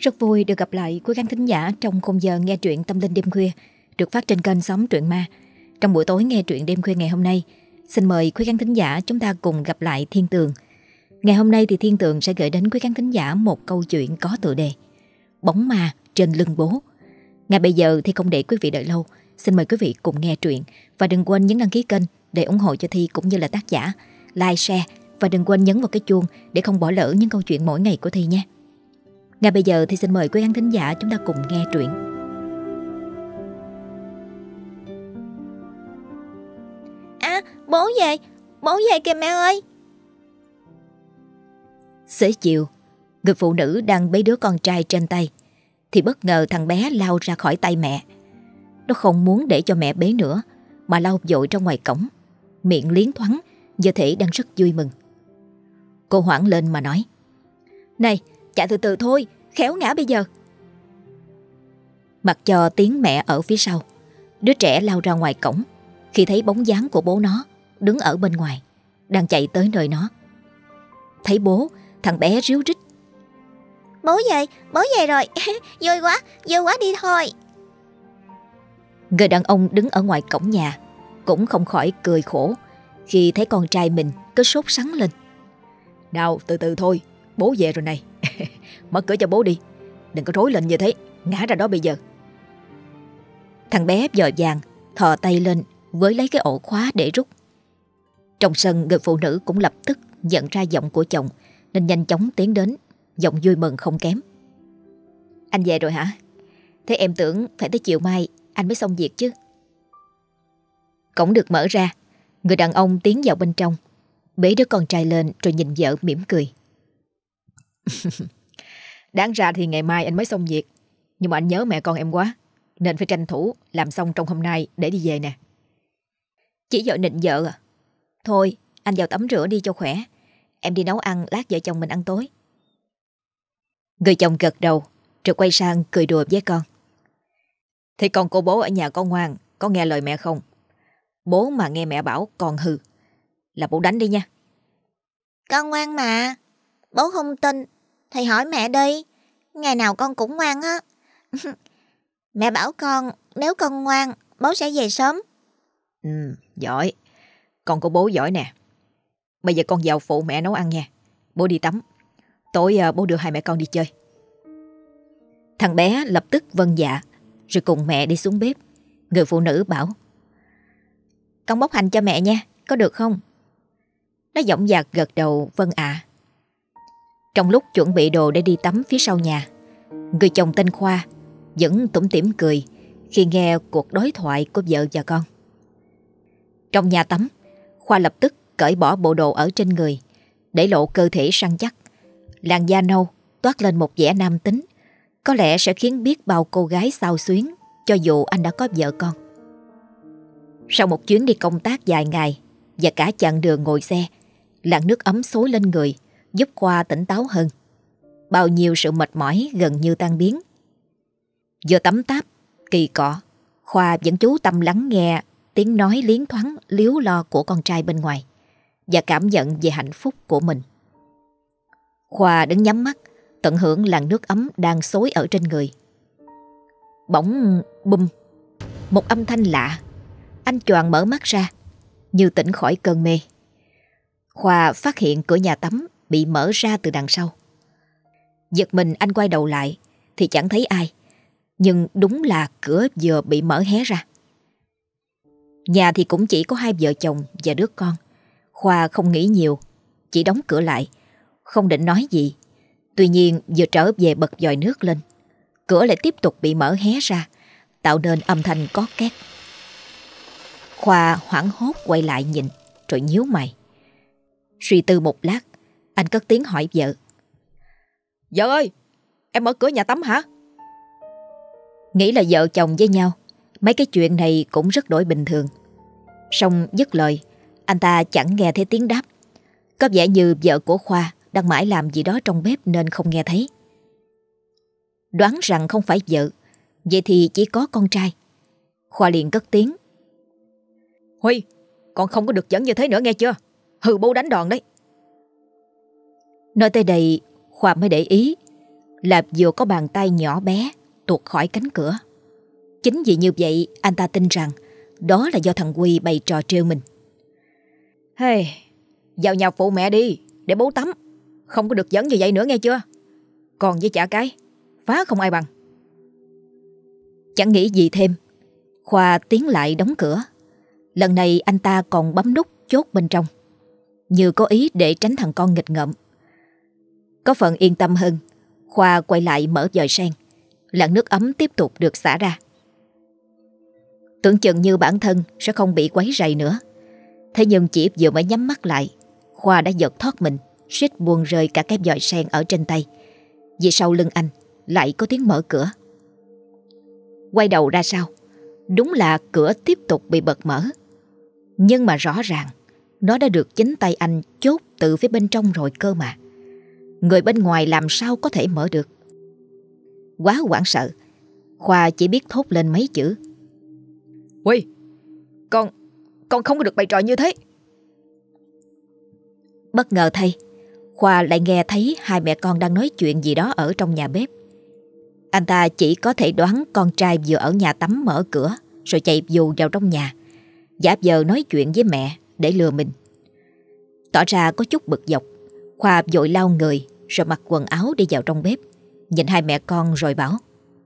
Rất vui được gặp lại quý khán thính giả trong khung giờ nghe truyện tâm linh đêm khuya được phát trên kênh Xóm Truyện Ma. Trong buổi tối nghe truyện đêm khuya ngày hôm nay, xin mời quý khán thính giả chúng ta cùng gặp lại Thiên Tường. Ngày hôm nay thì Thiên Tường sẽ gửi đến quý khán thính giả một câu chuyện có tựa đề Bóng ma trên lưng bố. Ngay bây giờ thì không để quý vị đợi lâu, xin mời quý vị cùng nghe truyện và đừng quên nhấn đăng ký kênh để ủng hộ cho Thi cũng như là tác giả, like, share và đừng quên nhấn vào cái chuông để không bỏ lỡ những câu chuyện mỗi ngày của Thi nhé. Ngay bây giờ thì xin mời quý khán thính giả chúng ta cùng nghe truyện. Bố về kìa mẹ ơi. Xế chiều, người phụ nữ đang bế đứa con trai trên tay thì bất ngờ thằng bé lao ra khỏi tay mẹ. Nó không muốn để cho mẹ bế nữa mà lao vội ra ngoài cổng, miệng liến thoáng, như thể đang rất vui mừng. Cô hoảng lên mà nói: "Này, chạy từ từ thôi, khéo ngã bây giờ." Mặc cho tiếng mẹ ở phía sau, đứa trẻ lao ra ngoài cổng khi thấy bóng dáng của bố nó đứng ở bên ngoài, đang chạy tới nơi nó. Thấy bố, thằng bé ríu rít: Bố về rồi. vui quá đi thôi. Người đàn ông đứng ở ngoài cổng nhà cũng không khỏi cười khổ khi thấy con trai mình cứ sốt sắng lên. "Nào, từ từ thôi, bố về rồi này." "Mở cửa cho bố đi, đừng có rối lên như thế, ngã ra đó bây giờ." Thằng bé vội vàng thò tay lên với lấy cái ổ khóa để rút. Trong sân, người phụ nữ cũng lập tức nhận ra giọng của chồng nên nhanh chóng tiến đến, giọng vui mừng không kém: "Anh về rồi hả? Thế em tưởng phải tới chiều mai anh mới xong việc chứ." Cổng được mở ra, người đàn ông tiến vào bên trong, bế đứa con trai lên rồi nhìn vợ mỉm cười. "Đáng ra thì ngày mai anh mới xong việc, nhưng mà anh nhớ mẹ con em quá nên phải tranh thủ làm xong trong hôm nay để đi về nè." "Chỉ vợ nịnh vợ à? Thôi anh vào tắm rửa đi cho khỏe, em đi nấu ăn lát vợ chồng mình ăn tối." Người chồng gật đầu rồi quay sang cười đùa với con: "Thế con cô bố ở nhà có ngoan, có nghe lời mẹ không? Bố mà nghe mẹ bảo con hư là bố đánh đi nha." Con ngoan mà. Bố không tin thì hỏi mẹ đi, ngày nào con cũng ngoan á. Mẹ bảo con nếu con ngoan bố sẽ về sớm. Giỏi, con của bố giỏi nè. Bây giờ con vào phụ mẹ nấu ăn nha, bố đi tắm. Tối bố đưa hai mẹ con đi chơi. Thằng bé lập tức vâng dạ rồi cùng mẹ đi xuống bếp. Người phụ nữ bảo: "Con bóc hành cho mẹ nha, có được không?" Nó dõng dạc gật đầu vâng ạ. Trong lúc chuẩn bị đồ để đi tắm phía sau nhà, người chồng tên Khoa vẫn tủm tỉm cười khi nghe cuộc đối thoại của vợ và con. Trong nhà tắm, Khoa lập tức cởi bỏ bộ đồ ở trên người, để lộ cơ thể săn chắc. Làn da nâu toát lên một vẻ nam tính, có lẽ sẽ khiến biết bao cô gái xao xuyến cho dù anh đã có vợ con. Sau một chuyến đi công tác dài ngày và cả chặng đường ngồi xe, làn nước ấm xối lên người giúp Khoa tỉnh táo hơn. Bao nhiêu sự mệt mỏi gần như tan biến. Vừa tắm táp, kỳ cọ, Khoa vẫn chú tâm lắng nghe tiếng nói liến thoáng líu lo của con trai bên ngoài và cảm nhận về hạnh phúc của mình. Khoa đứng nhắm mắt tận hưởng làn nước ấm đang xối ở trên người. Bỗng bum, một âm thanh lạ. Anh choàng mở mắt ra như tỉnh khỏi cơn mê. Khoa phát hiện cửa nhà tắm bị mở ra từ đằng sau. Giật mình anh quay đầu lại thì chẳng thấy ai, nhưng đúng là cửa vừa bị mở hé ra. Nhà thì cũng chỉ có hai vợ chồng và đứa con. Khoa không nghĩ nhiều, chỉ đóng cửa lại, không định nói gì. Tuy nhiên vừa trở về bật vòi nước lên, cửa lại tiếp tục bị mở hé ra, tạo nên âm thanh có két. Khoa hoảng hốt quay lại nhìn rồi nhíu mày. Suy tư một lát, anh cất tiếng hỏi vợ: "Vợ ơi, em mở cửa nhà tắm hả?" Nghĩ là vợ chồng với nhau, mấy cái chuyện này cũng rất đổi bình thường. Song dứt lời, anh ta chẳng nghe thấy tiếng đáp. Có vẻ như vợ của Khoa đang mãi làm gì đó trong bếp nên không nghe thấy. Đoán rằng không phải vợ, vậy thì chỉ có con trai. Khoa liền cất tiếng: "Huy, con không có được giỡn như thế nữa nghe chưa? Hừ, bố đánh đòn đấy." Nói tới đây, Khoa mới để ý là vừa có bàn tay nhỏ bé tuột khỏi cánh cửa. Chính vì như vậy anh ta tin rằng đó là do thằng Huy bày trò trêu mình. Hey, vào nhà phụ mẹ đi để bố tắm. Không có được giỡn như vậy nữa nghe chưa? Còn với chả cái, phá không ai bằng. Chẳng nghĩ gì thêm, Khoa tiến lại đóng cửa. Lần này anh ta còn bấm nút chốt bên trong, như có ý để tránh thằng con nghịch ngợm. Có phần yên tâm hơn, Khoa quay lại mở vòi sen. Làn nước ấm tiếp tục được xả ra. Tưởng chừng như bản thân sẽ không bị quấy rầy nữa. Thế nhưng chỉ vừa mới nhắm mắt lại, Khoa đã giật thoát mình, suýt buông rơi cả cái vòi sen ở trên tay. Vì sau lưng anh lại có tiếng mở cửa. Quay đầu ra sau, đúng là cửa tiếp tục bị bật mở. Nhưng mà rõ ràng nó đã được chính tay anh chốt từ phía bên trong rồi cơ mà. Người bên ngoài làm sao có thể mở được. Quá hoảng sợ, Khoa chỉ biết thốt lên mấy chữ: Huy, con không có được bày trò như thế. Bất ngờ thay, Khoa lại nghe thấy hai mẹ con đang nói chuyện gì đó ở trong nhà bếp. Anh ta chỉ có thể đoán con trai vừa ở nhà tắm mở cửa rồi chạy vù vào trong nhà, giả vờ nói chuyện với mẹ để lừa mình. Tỏ ra có chút bực dọc, Khoa vội lau người rồi mặc quần áo đi vào trong bếp, nhìn hai mẹ con rồi bảo: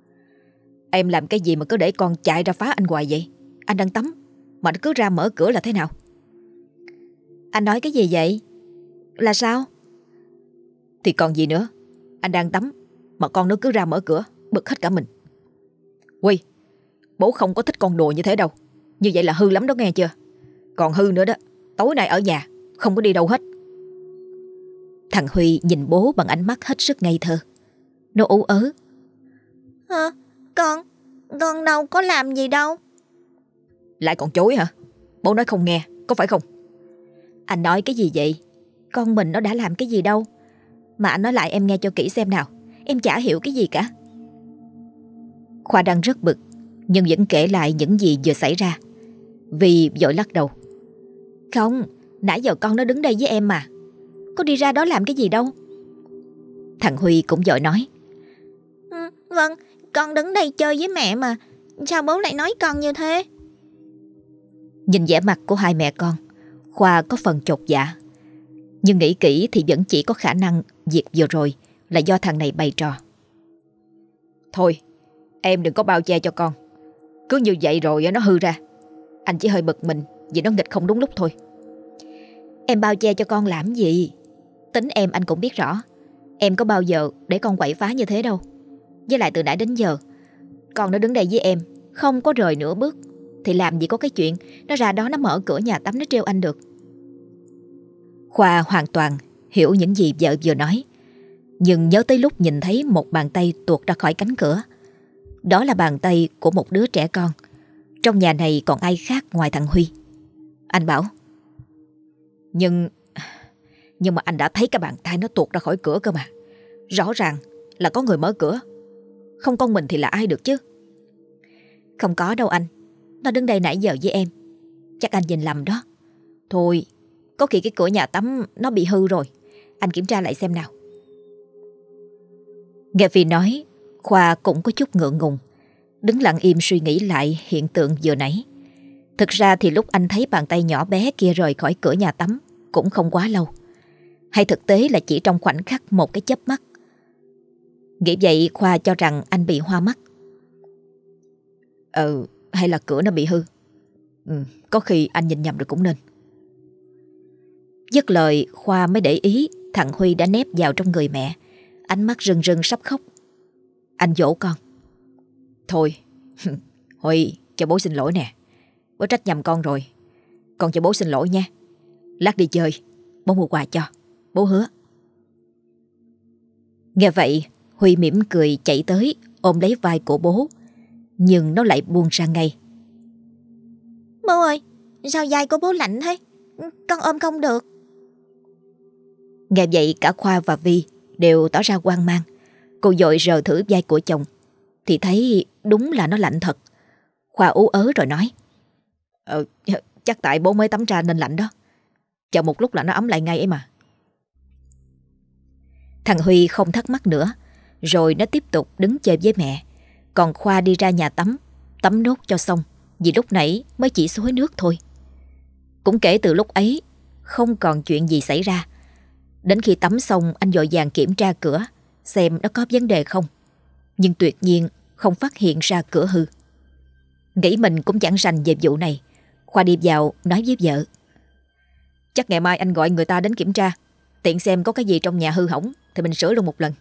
Em làm cái gì mà cứ để con chạy ra phá anh hoài vậy? Anh đang tắm mà nó cứ ra mở cửa là thế nào? Anh nói cái gì vậy? Là sao? Thì còn gì nữa, anh đang tắm mà con nó cứ ra mở cửa, bực hết cả mình. Huy, bố không có thích con đùa như thế đâu. Như vậy là hư lắm đó nghe chưa? Còn hư nữa đó, tối nay ở nhà không có đi đâu hết. Thằng Huy nhìn bố bằng ánh mắt hết sức ngây thơ. Nó ú ớ: Hả? Con đâu có làm gì đâu. Lại còn chối hả? Bố nói không nghe, có phải không? Anh nói cái gì vậy? Con mình nó đã làm cái gì đâu. Mà anh nói lại em nghe cho kỹ xem nào. Em chả hiểu cái gì cả. Khoa đang rất bực, nhưng vẫn kể lại những gì vừa xảy ra. Vì vội lắc đầu: Không, nãy giờ con nó đứng đây với em mà. Có đi ra đó làm cái gì đâu. Thằng Huy cũng vội nói: Vâng, con đứng đây chơi với mẹ mà. Sao bố lại nói con như thế? Nhìn vẻ mặt của hai mẹ con, Khoa có phần chột dạ. Nhưng nghĩ kỹ thì vẫn chỉ có khả năng việc vừa rồi là do thằng này bày trò. Thôi, em đừng có bao che cho con. Cứ như vậy rồi nó hư ra. Anh chỉ hơi bực mình vì nó nghịch không đúng lúc thôi. Em bao che cho con làm gì? Tính em anh cũng biết rõ. Em có bao giờ để con quậy phá như thế đâu. Với lại từ nãy đến giờ con nó đứng đây với em, không có rời nửa bước, thì làm gì có cái chuyện nó ra đó nó mở cửa nhà tắm nó trêu anh được. Khoa hoàn toàn hiểu những gì vợ vừa nói, nhưng nhớ tới lúc nhìn thấy một bàn tay tuột ra khỏi cánh cửa. Đó là bàn tay của một đứa trẻ con. Trong nhà này còn ai khác ngoài thằng Huy. Anh bảo: Nhưng mà anh đã thấy cái bàn tay nó tuột ra khỏi cửa cơ mà. Rõ ràng là có người mở cửa. Không con mình thì là ai được chứ? Không có đâu anh. Nó đứng đây nãy giờ với em. Chắc anh nhìn lầm đó. Thôi, có khi cái cửa nhà tắm nó bị hư rồi. Anh kiểm tra lại xem nào. Nghe Phi nói, Khoa cũng có chút ngượng ngùng, đứng lặng im suy nghĩ lại hiện tượng vừa nãy. Thực ra thì lúc anh thấy bàn tay nhỏ bé kia rời khỏi cửa nhà tắm cũng không quá lâu. Hay thực tế là chỉ trong khoảnh khắc một cái chớp mắt. Nghĩ vậy Khoa cho rằng anh bị hoa mắt. Hay là cửa nó bị hư. Có khi anh nhìn nhầm rồi cũng nên. Dứt lời Khoa mới để ý thằng Huy đã nép vào trong người mẹ, ánh mắt rưng rưng sắp khóc. Anh dỗ con: Thôi Huy, cho bố xin lỗi nè. Bố trách nhầm con rồi. Con cho bố xin lỗi nha. Lát đi chơi bố mua quà cho. Bố hứa. Nghe vậy Huy mỉm cười chạy tới ôm lấy vai của bố, nhưng nó lại buông ra ngay. Bố ơi, sao vai của bố lạnh thế? Con ôm không được. Nghe vậy cả Khoa và Vi đều tỏ ra hoang mang. Cô vội rờ thử vai của chồng thì thấy đúng là nó lạnh thật. Khoa ú ớ rồi nói: Chắc tại bố mới tắm ra nên lạnh đó. Chờ một lúc là nó ấm lại ngay ấy mà. Thằng Huy không thắc mắc nữa. Rồi nó tiếp tục đứng chơi với mẹ. Còn Khoa đi ra nhà tắm, tắm nốt cho xong, vì lúc nãy mới chỉ xối nước thôi. Cũng kể từ lúc ấy, không còn chuyện gì xảy ra. Đến khi tắm xong, anh vội vàng kiểm tra cửa, xem nó có vấn đề không. Nhưng tuyệt nhiên không phát hiện ra cửa hư. Nghĩ mình cũng chẳng rành về vụ này, Khoa đi vào nói với vợ: chắc ngày mai anh gọi người ta đến kiểm tra, tiện xem có cái gì trong nhà hư hỏng thì mình sửa luôn một lần.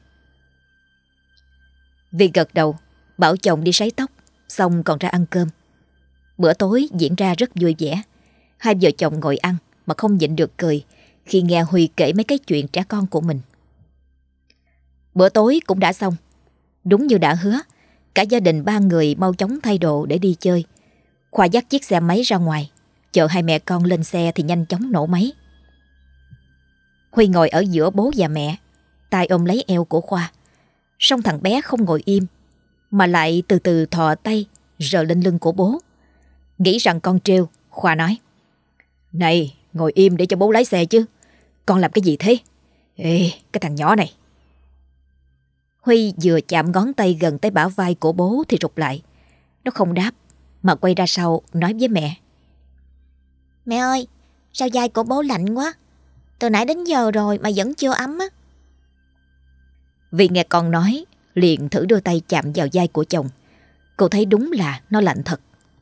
Vi gật đầu, bảo chồng đi sấy tóc, xong còn ra ăn cơm. Bữa tối diễn ra rất vui vẻ. Hai vợ chồng ngồi ăn mà không nhịn được cười khi nghe Huy kể mấy cái chuyện trẻ con của mình. Bữa tối cũng đã xong. Đúng như đã hứa, cả gia đình ba người mau chóng thay đồ để đi chơi. Khoa dắt chiếc xe máy ra ngoài, chờ hai mẹ con lên xe thì nhanh chóng nổ máy. Huy ngồi ở giữa bố và mẹ, tay ôm lấy eo của Khoa. Song thằng bé không ngồi im, mà lại từ từ thò tay rờ lên lưng của bố. Nghĩ rằng con trêu, Khoa nói: này, ngồi im để cho bố lái xe chứ. Con làm cái gì thế? Ê, cái thằng nhỏ này. Huy vừa chạm ngón tay gần tới bả vai của bố thì rụt lại. Nó không đáp, mà quay ra sau nói với mẹ: mẹ ơi, sao vai của bố lạnh quá? Từ nãy đến giờ rồi mà vẫn chưa ấm á. Vì nghe con nói, liền thử đưa tay chạm vào vai của chồng. Cô thấy đúng là nó lạnh thật.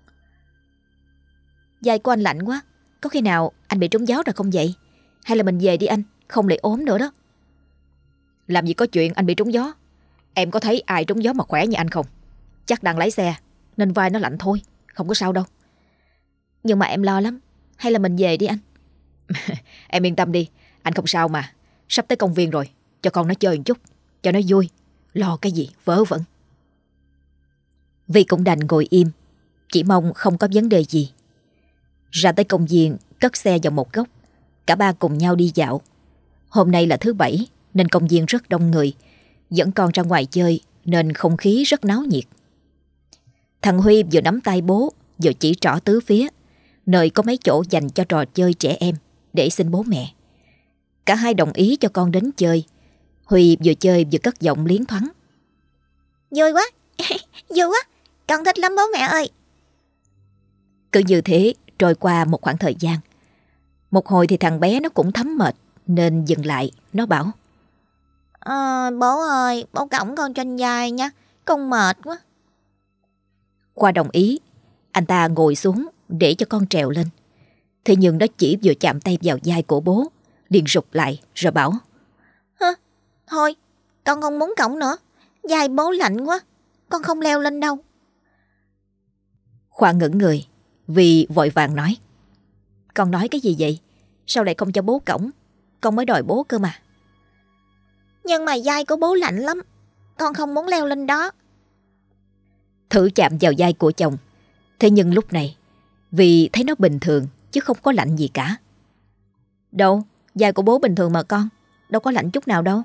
Vai của anh lạnh quá, có khi nào anh bị trúng gió rồi không vậy? Hay là mình về đi anh, không lại ốm nữa đó. Làm gì có chuyện anh bị trúng gió. Em có thấy ai trúng gió mà khỏe như anh không? Chắc đang lái xe nên vai nó lạnh thôi, không có sao đâu. Nhưng mà em lo lắm. Hay là mình về đi anh? Em yên tâm đi, anh không sao mà. Sắp tới công viên rồi, cho con nó chơi một chút, cho nó vui. Lo cái gì vớ vẩn. Vi cũng đành ngồi im, chỉ mong không có vấn đề gì. Ra tới công viên, cất xe vào một góc. Cả ba cùng nhau đi dạo. Hôm nay là thứ Bảy nên công viên rất đông người. Dẫn con ra ngoài chơi nên không khí rất náo nhiệt. Thằng Huy vừa nắm tay bố, vừa chỉ trỏ tứ phía nơi có mấy chỗ dành cho trò chơi trẻ em để xin bố mẹ. Cả hai đồng ý cho con đến chơi. Huy vừa chơi vừa cất giọng liến thoáng: vui quá, vui quá, con thích lắm bố mẹ ơi. Cứ như thế trôi qua một khoảng thời gian. Một hồi thì thằng bé nó cũng thấm mệt nên dừng lại. Nó bảo: bố ơi, bố cõng con trên vai nha, con mệt quá. Khoa đồng ý. Anh ta ngồi xuống để cho con trèo lên. Thế nhưng nó chỉ vừa chạm tay vào vai của bố, liền rụt lại rồi bảo: thôi, con không muốn cõng nữa, vai bố lạnh quá, con không leo lên đâu. Khoa ngẩn người vì vội vàng nói: con nói cái gì vậy? Sao lại không cho bố cõng? Con mới đòi bố cơ mà. Nhưng mà vai của bố lạnh lắm, con không muốn leo lên đó. Thử chạm vào vai của chồng. Thế nhưng lúc này vì thấy nó bình thường chứ không có lạnh gì cả. Đâu, vai của bố bình thường mà con, đâu có lạnh chút nào đâu.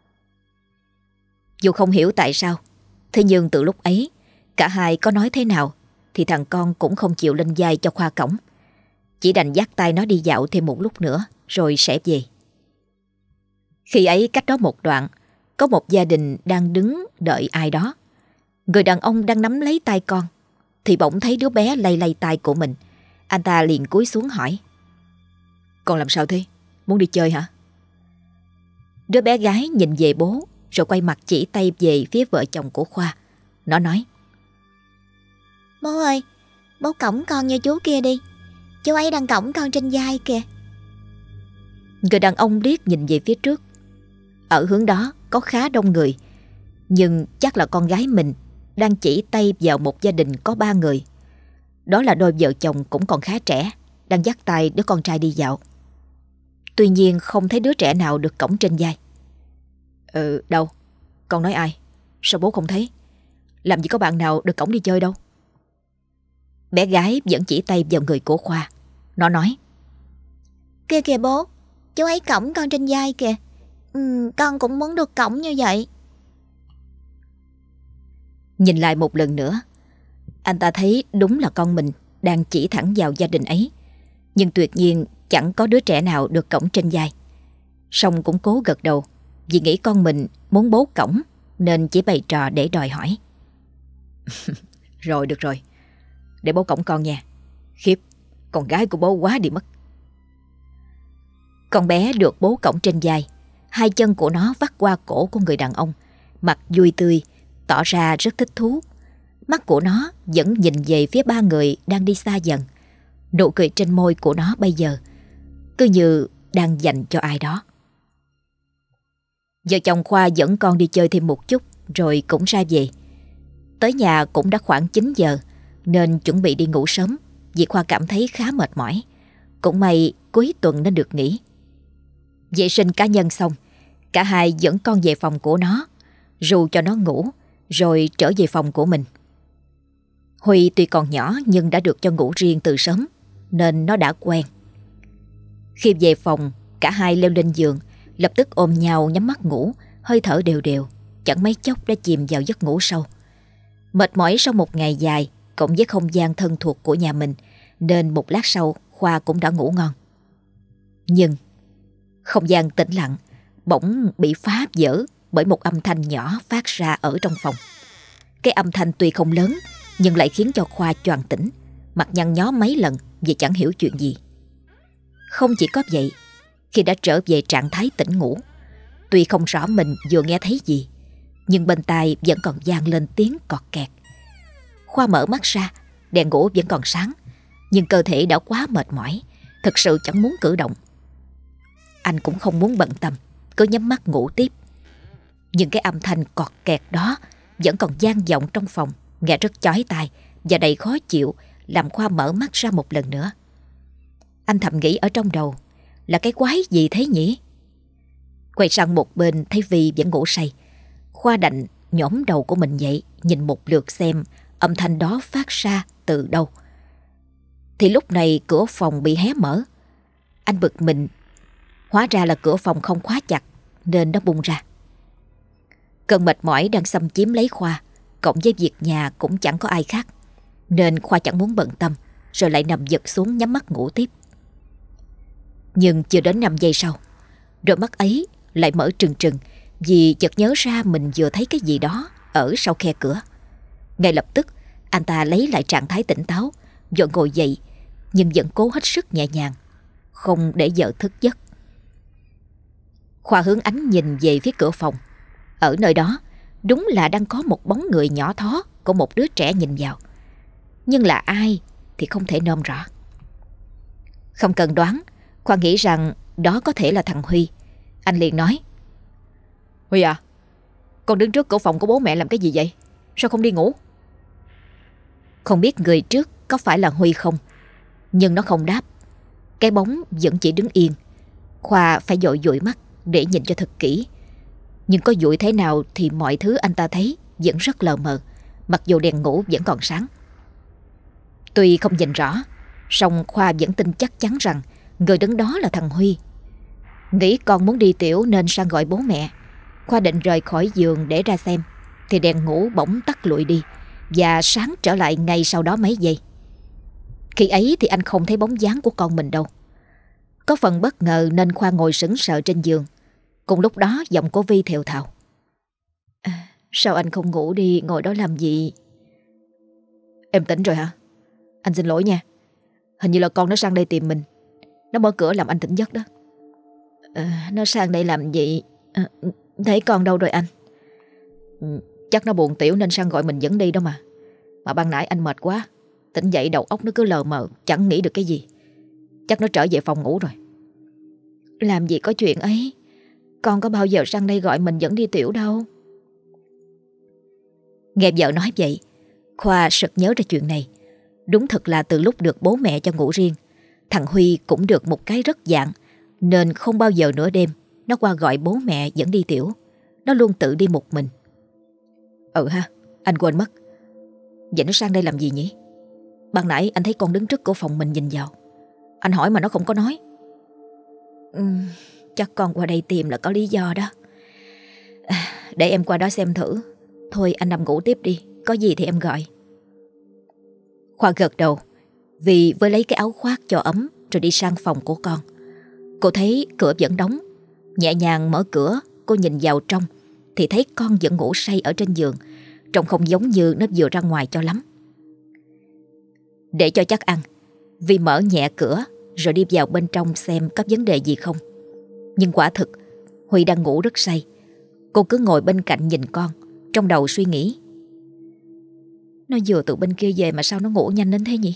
Dù không hiểu tại sao, thế nhưng từ lúc ấy cả hai có nói thế nào thì thằng con cũng không chịu lên vai cho Khoa cõng. Chỉ đành dắt tay nó đi dạo thêm một lúc nữa rồi sẽ về. Khi ấy cách đó một đoạn, có một gia đình đang đứng đợi ai đó. Người đàn ông đang nắm lấy tay con thì bỗng thấy đứa bé lay lay tay của mình. Anh ta liền cúi xuống hỏi: con làm sao thế? Muốn đi chơi hả? Đứa bé gái nhìn về bố rồi quay mặt chỉ tay về phía vợ chồng của Khoa. Nó nói: bố ơi, bố cõng con như chú kia đi, chú ấy đang cõng con trên vai kìa. Người đàn ông liếc nhìn về phía trước. Ở hướng đó có khá đông người, nhưng chắc là con gái mình đang chỉ tay vào một gia đình có 3 người. Đó là đôi vợ chồng cũng còn khá trẻ, đang dắt tay đứa con trai đi dạo. Tuy nhiên không thấy đứa trẻ nào được cõng trên vai. Đâu? Con nói ai? Sao bố không thấy? Làm gì có bạn nào được cõng đi chơi đâu. Bé gái vẫn chỉ tay vào người của Khoa. Nó nói: kia kìa bố, chú ấy cõng con trên vai kìa. Con cũng muốn được cõng như vậy. Nhìn lại một lần nữa, anh ta thấy đúng là con mình đang chỉ thẳng vào gia đình ấy. Nhưng tuyệt nhiên chẳng có đứa trẻ nào được cõng trên vai. Song cũng cố gật đầu vì nghĩ con mình muốn bố cõng nên chỉ bày trò để đòi hỏi. Rồi, được rồi, để bố cõng con nha. Khiếp, con gái của bố quá đi mất. Con bé được bố cõng trên vai, hai chân của nó vắt qua cổ của người đàn ông, mặt vui tươi, tỏ ra rất thích thú. Mắt của nó vẫn nhìn về phía ba người đang đi xa dần. Nụ cười trên môi của nó bây giờ cứ như đang dành cho ai đó. Vợ chồng Khoa dẫn con đi chơi thêm một chút rồi cũng ra về. Tới nhà cũng đã khoảng 9 giờ nên chuẩn bị đi ngủ sớm vì Khoa cảm thấy khá mệt mỏi. Cũng may cuối tuần nên được nghỉ. Vệ sinh cá nhân xong, cả hai dẫn con về phòng của nó, ru cho nó ngủ rồi trở về phòng của mình. Huy tuy còn nhỏ nhưng đã được cho ngủ riêng từ sớm nên nó đã quen. Khi về phòng, cả hai leo lên giường, lập tức ôm nhau nhắm mắt ngủ, hơi thở đều đều, chẳng mấy chốc đã chìm vào giấc ngủ sâu. Mệt mỏi sau một ngày dài, cộng với không gian thân thuộc của nhà mình, nên một lát sau Khoa cũng đã ngủ ngon. Nhưng không gian tĩnh lặng bỗng bị phá vỡ bởi một âm thanh nhỏ phát ra ở trong phòng. Cái âm thanh tuy không lớn nhưng lại khiến cho Khoa choàng tỉnh, mặt nhăn nhó mấy lần vì chẳng hiểu chuyện gì. Không chỉ có vậy, khi đã trở về trạng thái tỉnh ngủ, tuy không rõ mình vừa nghe thấy gì, nhưng bên tai vẫn còn vang lên tiếng cọt kẹt. Khoa mở mắt ra, đèn ngủ vẫn còn sáng, nhưng cơ thể đã quá mệt mỏi, thực sự chẳng muốn cử động. Anh cũng không muốn bận tâm, cứ nhắm mắt ngủ tiếp. Nhưng cái âm thanh cọt kẹt đó vẫn còn vang vọng trong phòng, nghe rất chói tai và đầy khó chịu, làm Khoa mở mắt ra một lần nữa. Anh thầm nghĩ ở trong đầu, là cái quái gì thế nhỉ? Quay sang một bên thấy Vi vẫn ngủ say. Khoa đành nhổm đầu của mình dậy, nhìn một lượt xem âm thanh đó phát ra từ đâu. Thì lúc này cửa phòng bị hé mở. Anh bực mình, hóa ra là cửa phòng không khóa chặt nên nó bung ra. Cơn mệt mỏi đang xâm chiếm lấy Khoa, cộng với việc nhà cũng chẳng có ai khác, nên Khoa chẳng muốn bận tâm, rồi lại nằm giật xuống nhắm mắt ngủ tiếp. Nhưng chưa đến 5 giây sau, đôi mắt ấy lại mở trừng trừng vì chợt nhớ ra mình vừa thấy cái gì đó ở sau khe cửa. Ngay lập tức anh ta lấy lại trạng thái tỉnh táo, vội ngồi dậy nhưng vẫn cố hết sức nhẹ nhàng, không để vợ thức giấc. Khoa hướng ánh nhìn về phía cửa phòng. Ở nơi đó đúng là đang có một bóng người nhỏ thó của một đứa trẻ nhìn vào, nhưng là ai thì không thể nôm rõ. Không cần đoán, Khoa nghĩ rằng đó có thể là thằng Huy. Anh liền nói: Huy à, con đứng trước cửa phòng của bố mẹ làm cái gì vậy? Sao không đi ngủ? Không biết người trước có phải là Huy không, nhưng nó không đáp. Cái bóng vẫn chỉ đứng yên. Khoa phải vội dụi mắt để nhìn cho thật kỹ. Nhưng có dụi thế nào thì mọi thứ anh ta thấy vẫn rất lờ mờ, mặc dù đèn ngủ vẫn còn sáng. Tuy không nhìn rõ, song Khoa vẫn tin chắc chắn rằng người đứng đó là thằng Huy. Nghĩ con muốn đi tiểu nên sang gọi bố mẹ. Khoa định rời khỏi giường để ra xem, thì đèn ngủ bỗng tắt lụi đi và sáng trở lại ngay sau đó mấy giây. Khi ấy thì anh không thấy bóng dáng của con mình đâu. Có phần bất ngờ nên Khoa ngồi sững sờ trên giường. Cùng lúc đó giọng của Vi thều thào: Sao anh không ngủ đi, ngồi đó làm gì? Em tỉnh rồi hả? Anh xin lỗi nha. Hình như là con nó sang đây tìm mình. Nó mở cửa làm anh tỉnh giấc đó. Nó sang đây làm gì? Thấy con đâu rồi anh? Chắc nó buồn tiểu nên sang gọi mình dẫn đi đó mà. Mà ban nãy anh mệt quá, tỉnh dậy đầu óc nó cứ lờ mờ, chẳng nghĩ được cái gì. Chắc nó trở về phòng ngủ rồi. Làm gì có chuyện ấy. Con có bao giờ sang đây gọi mình dẫn đi tiểu đâu. Nghe vợ nói vậy, Khoa sực nhớ ra chuyện này. Đúng thật là từ lúc được bố mẹ cho ngủ riêng, thằng Huy cũng được một cái rất dạng, nên không bao giờ nửa đêm nó qua gọi bố mẹ dẫn đi tiểu. Nó luôn tự đi một mình. Ha, anh quên mất. Vậy nó sang đây làm gì nhỉ? Ban nãy anh thấy con đứng trước cửa phòng mình nhìn vào. Anh hỏi mà nó không có nói. Chắc con qua đây tìm là có lý do đó. Để em qua đó xem thử. Thôi anh nằm ngủ tiếp đi, có gì thì em gọi. Khoa gật đầu, vì với lấy cái áo khoác cho ấm rồi đi sang phòng của con. Cô thấy cửa vẫn đóng. Nhẹ nhàng mở cửa, cô nhìn vào trong thì thấy con vẫn ngủ say ở trên giường, trông không giống như nó vừa ra ngoài cho lắm. Để cho chắc ăn, Vi mở nhẹ cửa rồi đi vào bên trong xem có vấn đề gì không. Nhưng quả thực Huy đang ngủ rất say. Cô cứ ngồi bên cạnh nhìn con, trong đầu suy nghĩ: nó vừa từ bên kia về mà sao nó ngủ nhanh đến thế nhỉ?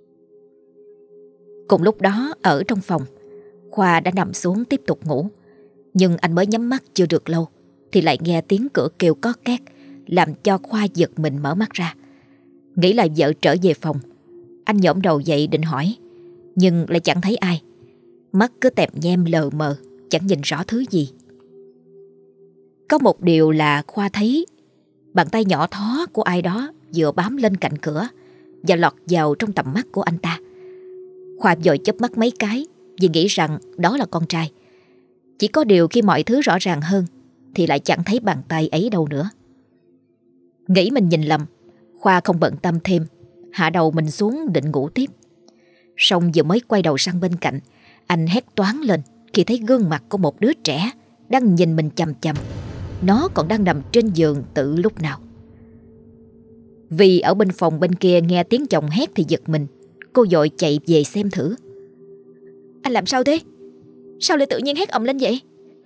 Cùng lúc đó ở trong phòng, Khoa đã nằm xuống tiếp tục ngủ. Nhưng anh mới nhắm mắt chưa được lâu thì lại nghe tiếng cửa kêu có két, làm cho Khoa giật mình mở mắt ra. Nghĩ là vợ trở về phòng, anh nhổm đầu dậy định hỏi, nhưng lại chẳng thấy ai. Mắt cứ tèm nhem lờ mờ, chẳng nhìn rõ thứ gì. Có một điều là Khoa thấy bàn tay nhỏ thó của ai đó vừa bám lên cạnh cửa và lọt vào trong tầm mắt của anh ta. Khoa vội chớp mắt mấy cái vì nghĩ rằng đó là con trai. Chỉ có điều khi mọi thứ rõ ràng hơn thì lại chẳng thấy bàn tay ấy đâu nữa. Nghĩ mình nhìn lầm, Khoa không bận tâm thêm, hạ đầu mình xuống định ngủ tiếp. Song vừa mới quay đầu sang bên cạnh, anh hét toáng lên khi thấy gương mặt của một đứa trẻ đang nhìn mình chằm chằm. Nó còn đang nằm trên giường từ lúc nào. Vì ở bên phòng bên kia nghe tiếng chồng hét thì giật mình. Cô vội chạy về xem thử. Anh làm sao thế? Sao lại tự nhiên hét ầm lên vậy?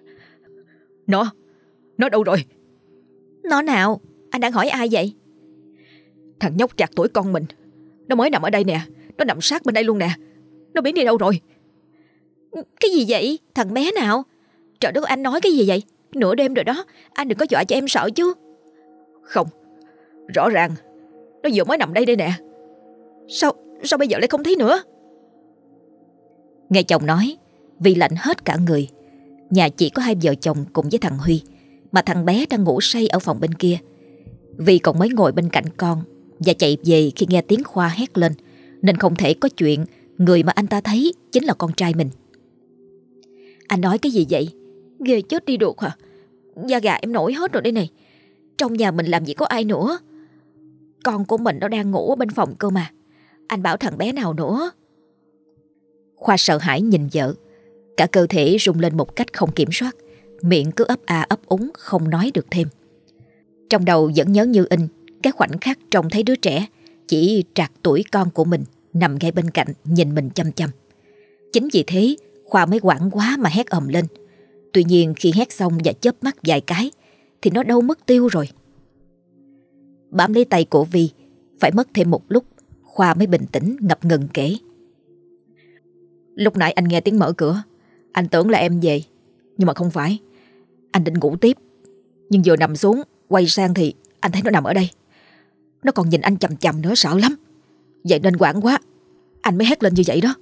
Nó đâu rồi? Nó nào? Anh đang hỏi ai vậy? Thằng nhóc trạc tuổi con mình. Nó mới nằm ở đây nè. Nó nằm sát bên đây luôn nè. Nó biến đi đâu rồi? Cái gì vậy? Thằng bé nào? Trời đất, anh nói cái gì vậy? Nửa đêm rồi đó, anh đừng có dọa cho em sợ chứ. Không, rõ ràng nó vừa mới nằm đây nè. Sao bây giờ lại không thấy nữa? Nghe chồng nói, vì lạnh hết cả người. Nhà chỉ có hai vợ chồng cùng với thằng Huy, mà thằng bé đang ngủ say ở phòng bên kia. Vì còn mới ngồi bên cạnh con và chạy về khi nghe tiếng Khoa hét lên, nên không thể có chuyện người mà anh ta thấy chính là con trai mình. Anh nói cái gì vậy? Ghê chết đi được hả? Da gà em nổi hết rồi đây này. Trong nhà mình làm gì có ai nữa. Con của mình nó đang ngủ ở bên phòng cơ mà. Anh bảo thằng bé nào nữa? Khoa sợ hãi nhìn vợ. Cả cơ thể rung lên một cách không kiểm soát. Miệng cứ ấp a ấp úng không nói được thêm. Trong đầu vẫn nhớ như in cái khoảnh khắc trông thấy đứa trẻ chỉ trạc tuổi con của mình nằm ngay bên cạnh nhìn mình chăm chăm. Chính vì thế Khoa mới hoảng quá mà hét ầm lên. Tuy nhiên khi hét xong và chớp mắt vài cái thì nó đâu mất tiêu rồi. Bám lấy tay của Vi, phải mất thêm một lúc Khoa mới bình tĩnh ngập ngừng kể. Lúc nãy anh nghe tiếng mở cửa, anh tưởng là em về, nhưng mà không phải. Anh định ngủ tiếp, nhưng vừa nằm xuống quay sang thì anh thấy nó nằm ở đây. Nó còn nhìn anh chằm chằm nữa, sợ lắm. Vậy nên hoảng quá, anh mới hét lên như vậy đó.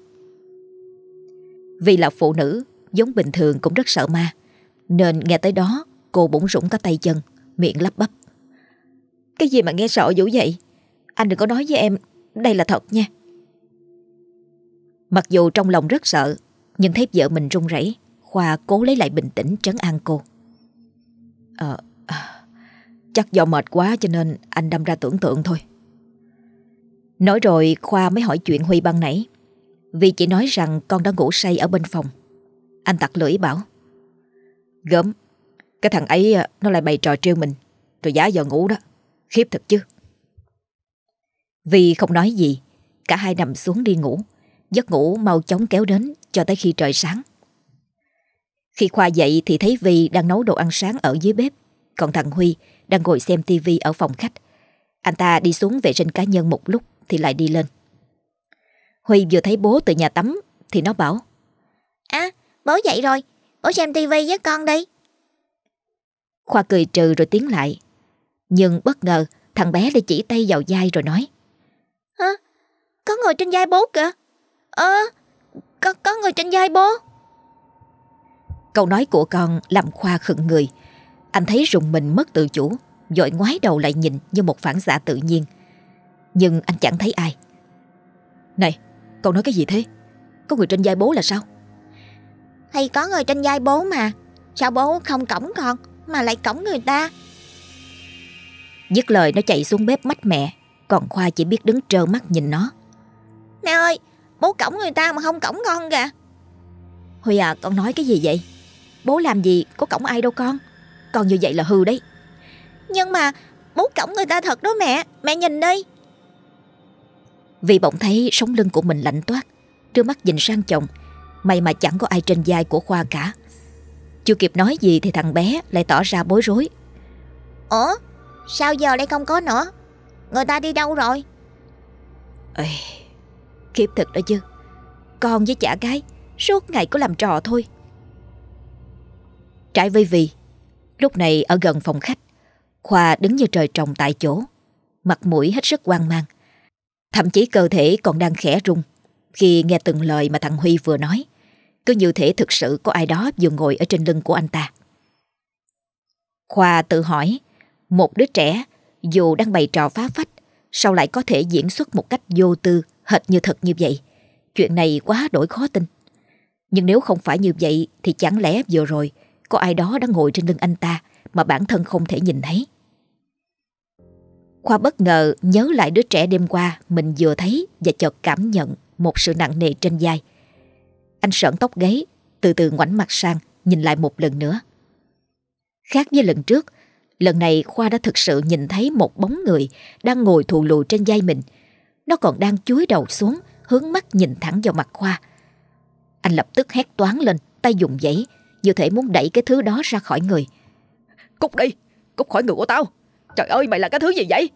Vì là phụ nữ, giống bình thường cũng rất sợ ma, nên nghe tới đó cô bủn rủn cả tay chân, miệng lắp bắp. Cái gì mà nghe sợ dữ vậy? Anh đừng có nói với em, đây là thật nha. Mặc dù trong lòng rất sợ, nhưng thấy vợ mình run rẩy, Khoa cố lấy lại bình tĩnh trấn an cô. Chắc do mệt quá cho nên anh đâm ra tưởng tượng thôi. Nói rồi Khoa mới hỏi chuyện Huy ban nãy. Vì chỉ nói rằng con đã ngủ say ở bên phòng. Anh tặc lưỡi bảo: Gớm, cái thằng ấy nó lại bày trò trêu mình, rồi giả vờ ngủ đó. Khiếp thật chứ. Vì không nói gì, cả hai nằm xuống đi ngủ. Giấc ngủ mau chóng kéo đến cho tới khi trời sáng. Khi Khoa dậy thì thấy Vi đang nấu đồ ăn sáng ở dưới bếp, còn thằng Huy đang ngồi xem tivi ở phòng khách. Anh ta đi xuống vệ sinh cá nhân một lúc thì lại đi lên. Huy vừa thấy bố từ nhà tắm thì nó bảo: Bố dậy rồi, bố xem tivi với con đi. Khoa cười trừ rồi tiến lại. Nhưng bất ngờ thằng bé lại chỉ tay vào vai rồi nói: Có người trên vai bố kìa. Có người trên vai bố. Câu nói của con làm Khoa khựng người. Anh thấy rùng mình mất tự chủ, vội ngoái đầu lại nhìn như một phản xạ tự nhiên. Nhưng anh chẳng thấy ai. Này, con nói cái gì thế? Có người trên vai bố là sao? Thì có người trên vai bố mà. Sao bố không cõng con mà lại cõng người ta? Dứt lời nó chạy xuống bếp mách mẹ. Còn Khoa chỉ biết đứng trơ mắt nhìn nó. Mẹ ơi, bố cõng người ta mà không cõng con kìa. Huy à, con nói cái gì vậy? Bố làm gì có cõng ai đâu con. Con như vậy là hư đấy. Nhưng mà bố cõng người ta thật đó mẹ. Mẹ nhìn đi. Vì bỗng thấy sống lưng của mình lạnh toát, đưa mắt nhìn sang chồng. May mà chẳng có ai trên vai của Khoa cả. Chưa kịp nói gì thì thằng bé lại tỏ ra bối rối. Ủa, sao giờ lại không có nữa? Người ta đi đâu rồi? Ê, khiếp thật đó chứ. Con với chả gái suốt ngày cứ làm trò thôi. Trái với Vì, lúc này ở gần phòng khách, Khoa đứng như trời trồng tại chỗ, mặt mũi hết sức hoang mang. Thậm chí cơ thể còn đang khẽ rung khi nghe từng lời mà thằng Huy vừa nói. Cứ như thể thực sự có ai đó vừa ngồi ở trên lưng của anh ta. Khoa tự hỏi, một đứa trẻ dù đang bày trò phá phách, sao lại có thể diễn xuất một cách vô tư, hệt như thật như vậy? Chuyện này quá đổi khó tin. Nhưng nếu không phải như vậy thì chẳng lẽ vừa rồi có ai đó đã ngồi trên lưng anh ta mà bản thân không thể nhìn thấy? Khoa bất ngờ nhớ lại đứa trẻ đêm qua mình vừa thấy và chợt cảm nhận một sự nặng nề trên vai. Anh sởn tóc gáy, từ từ ngoảnh mặt sang nhìn lại một lần nữa. Khác với lần trước, lần này Khoa đã thực sự nhìn thấy một bóng người đang ngồi thù lù trên vai mình. Nó còn đang chúi đầu xuống, hướng mắt nhìn thẳng vào mặt Khoa. Anh lập tức hét toáng lên, tay dùng giãy, như thể muốn đẩy cái thứ đó ra khỏi người. Cút đi, cút khỏi người của tao. Trời ơi, mày là cái thứ gì vậy?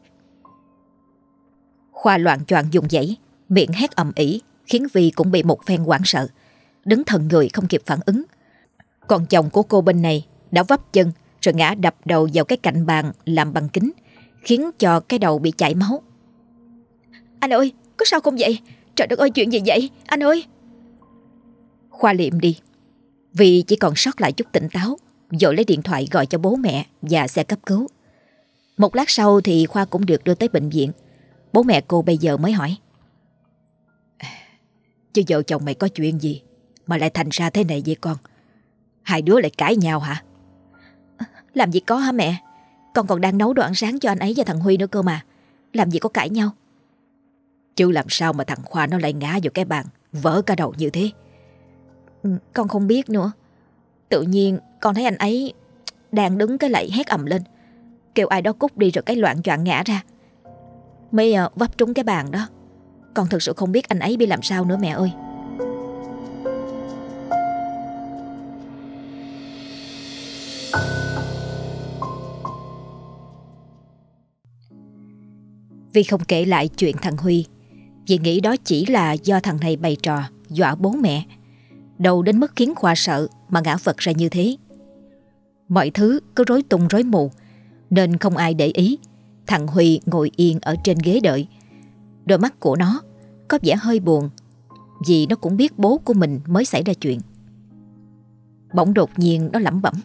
Khoa loạng choạng dùng giãy, miệng hét ầm ĩ, khiến Vi cũng bị một phen hoảng sợ, đứng thần người không kịp phản ứng. Còn chồng của cô bên này đã vấp chân rồi ngã đập đầu vào cái cạnh bàn làm bằng kính, khiến cho cái đầu bị chảy máu. Anh ơi, có sao không vậy? Trời đất ơi, chuyện gì vậy? Anh ơi! Khoa liệm đi. Vì chỉ còn sót lại chút tỉnh táo, vội lấy điện thoại gọi cho bố mẹ và xe cấp cứu. Một lát sau thì Khoa cũng được đưa tới bệnh viện. Bố mẹ cô bây giờ mới hỏi: Chứ vợ chồng mày có chuyện gì mà lại thành ra thế này vậy con? Hai đứa lại cãi nhau hả? Làm gì có hả mẹ? Con còn đang nấu đồ ăn sáng cho anh ấy và thằng Huy nữa cơ mà. Làm gì có cãi nhau? Chứ làm sao mà thằng Khoa nó lại ngã vào cái bàn, vỡ cả đầu như thế? Con không biết nữa. Tự nhiên con thấy anh ấy đang đứng cái lại hét ầm lên, kêu ai đó cút đi, rồi cái loạng choạng ngã ra, mới vấp trúng cái bàn đó. Con thực sự không biết anh ấy bị làm sao nữa mẹ ơi. Vi không kể lại chuyện thằng Huy, vì nghĩ đó chỉ là do thằng này bày trò dọa bố mẹ, đâu đến mức khiến Khoa sợ mà ngã vật ra như thế. Mọi thứ cứ rối tung rối mù nên không ai để ý. Thằng Huy ngồi yên ở trên ghế đợi. Đôi mắt của nó có vẻ hơi buồn, vì nó cũng biết bố của mình mới xảy ra chuyện. Bỗng đột nhiên nó lẩm bẩm: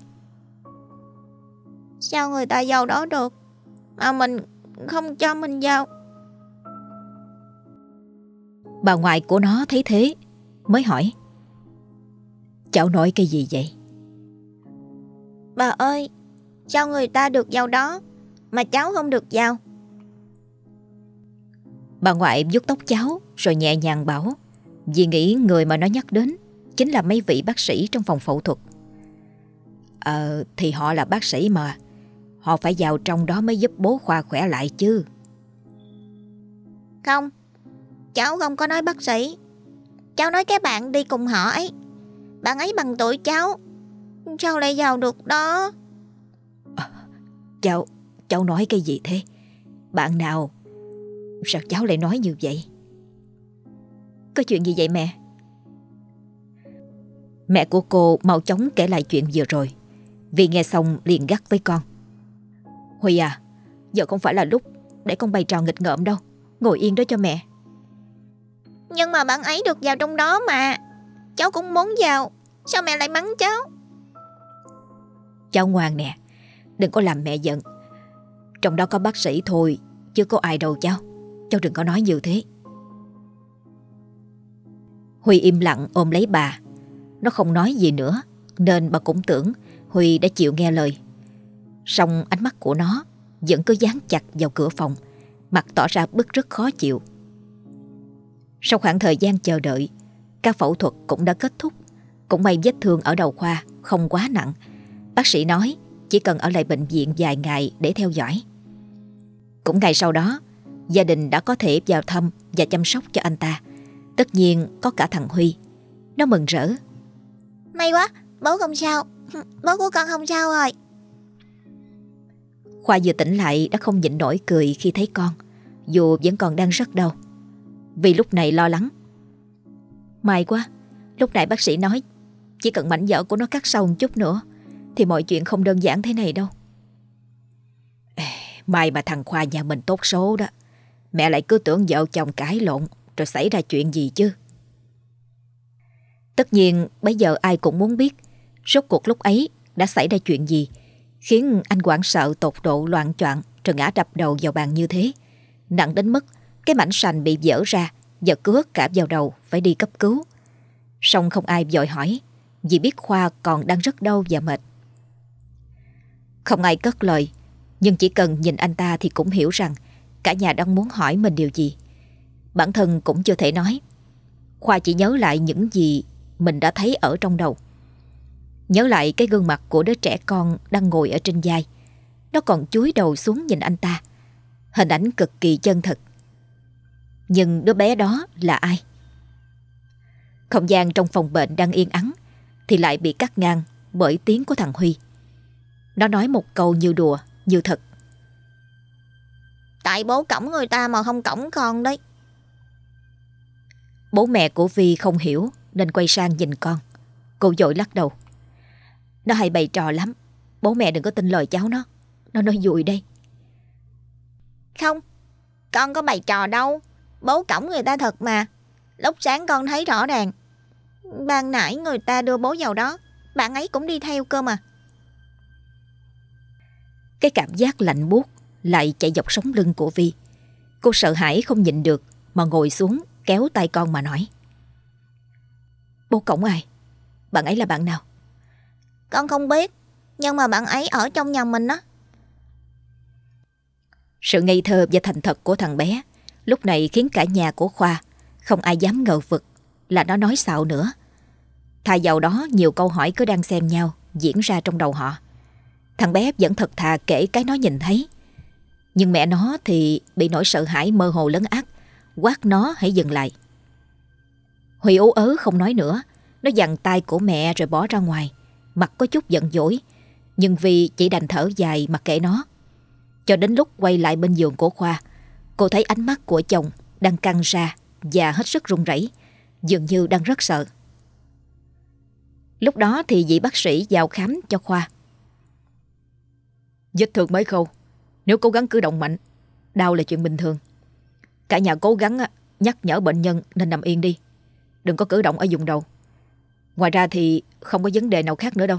Sao người ta vào đó được mà mình không cho mình vào? Bà ngoại của nó thấy thế mới hỏi: Cháu nói cái gì vậy? Bà ơi, sao người ta được vào đó mà cháu không được vào? Bà ngoại vuốt tóc cháu rồi nhẹ nhàng bảo, vì nghĩ người mà nó nhắc đến chính là mấy vị bác sĩ trong phòng phẫu thuật. Thì họ là bác sĩ mà, họ phải vào trong đó mới giúp bố Khoa khỏe lại chứ. Không, cháu không có nói bác sĩ. Cháu nói cái bạn đi cùng họ ấy. Bạn ấy bằng tuổi cháu, sao lại vào được đó? Cháu nói cái gì thế? Bạn nào? Sao cháu lại nói như vậy? Có chuyện gì vậy mẹ? Mẹ của cô mau chóng kể lại chuyện vừa rồi. Vì nghe xong liền gắt với con: Huy à, giờ không phải là lúc để con bày trò nghịch ngợm đâu. Ngồi yên đó cho mẹ. Nhưng mà bạn ấy được vào trong đó mà. Cháu cũng muốn vào. Sao mẹ lại mắng cháu? Cháu ngoan nè, đừng có làm mẹ giận. Trong đó có bác sĩ thôi, chứ có ai đâu cháu. Cháu đừng có nói như thế. Huy im lặng ôm lấy bà. Nó không nói gì nữa, nên bà cũng tưởng Huy đã chịu nghe lời. Song ánh mắt của nó vẫn cứ dán chặt vào cửa phòng, mặt tỏ ra bứt rứt khó chịu. Sau khoảng thời gian chờ đợi, ca phẫu thuật cũng đã kết thúc. Cũng may vết thương ở đầu Khoa không quá nặng. Bác sĩ nói chỉ cần ở lại bệnh viện vài ngày để theo dõi. Cũng ngày sau đó, gia đình đã có thể vào thăm và chăm sóc cho anh ta. Tất nhiên có cả thằng Huy. Nó mừng rỡ. May quá, bố không sao. Bố của con không sao rồi. Khoa vừa tỉnh lại đã không nhịn nổi cười khi thấy con, dù vẫn còn đang rất đau. Vì lúc này lo lắng. May quá, lúc nãy bác sĩ nói chỉ cần mảnh vỡ của nó cắt sâu một chút nữa thì mọi chuyện không đơn giản thế này đâu. May mà thằng Khoa nhà mình tốt số đó. Mẹ lại cứ tưởng vợ chồng cãi lộn rồi xảy ra chuyện gì chứ. Tất nhiên bây giờ ai cũng muốn biết rốt cuộc lúc ấy đã xảy ra chuyện gì khiến anh hoảng sợ tột độ loạng choạng rồi ngã đập đầu vào bàn như thế, nặng đến mức cái mảnh sành bị vỡ ra và cứa cả vào đầu, phải đi cấp cứu. Song không ai vội hỏi vì biết Khoa còn đang rất đau và mệt. Không ai cất lời, nhưng chỉ cần nhìn anh ta thì cũng hiểu rằng cả nhà đang muốn hỏi mình điều gì. Bản thân cũng chưa thể nói. Khoa chỉ nhớ lại những gì mình đã thấy ở trong đầu. Nhớ lại cái gương mặt của đứa trẻ con đang ngồi ở trên vai. Nó còn chúi đầu xuống nhìn anh ta. Hình ảnh cực kỳ chân thực. Nhưng đứa bé đó là ai? Không gian trong phòng bệnh đang yên ắng thì lại bị cắt ngang bởi tiếng của thằng Huy. Nó nói một câu như đùa, như thật. Tại bố cõng người ta mà không cõng con đấy. Bố mẹ của Vi không hiểu nên quay sang nhìn con. Cô vội lắc đầu. Nó hay bày trò lắm. Bố mẹ đừng có tin lời cháu nó. Nó nói dùi đây. Không, con có bày trò đâu. Bố cõng người ta thật mà. Lúc sáng con thấy rõ ràng. Ban nãy người ta đưa bố vào đó, bạn ấy cũng đi theo cơ mà. Cái cảm giác lạnh buốt lại chạy dọc sống lưng của Vi. Cô sợ hãi không nhịn được mà ngồi xuống kéo tay con mà nói. Bố cõng ai? Bạn ấy là bạn nào? Con không biết, nhưng mà bạn ấy ở trong nhà mình á. Sự ngây thơ và thành thật của thằng bé lúc này khiến cả nhà của Khoa không ai dám ngờ vực là nó nói xạo nữa. Thay vào đó nhiều câu hỏi cứ đang xen nhau diễn ra trong đầu họ. Thằng bé vẫn thật thà kể cái nó nhìn thấy. Nhưng mẹ nó thì bị nỗi sợ hãi mơ hồ lấn át, quát nó hãy dừng lại. Huy ú ớ không nói nữa. Nó giằng tay của mẹ rồi bỏ ra ngoài, mặt có chút giận dỗi. Nhưng vì chỉ đành thở dài mặc kệ nó. Cho đến lúc quay lại bên giường của Khoa, cô thấy ánh mắt của chồng đang căng ra và hết sức run rẩy, dường như đang rất sợ. Lúc đó thì vị bác sĩ vào khám cho Khoa. Vết thương mấy khâu, nếu cố gắng cử động mạnh, đau là chuyện bình thường. Cả nhà cố gắng nhắc nhở bệnh nhân nên nằm yên đi, đừng có cử động ở vùng đầu. Ngoài ra thì không có vấn đề nào khác nữa đâu.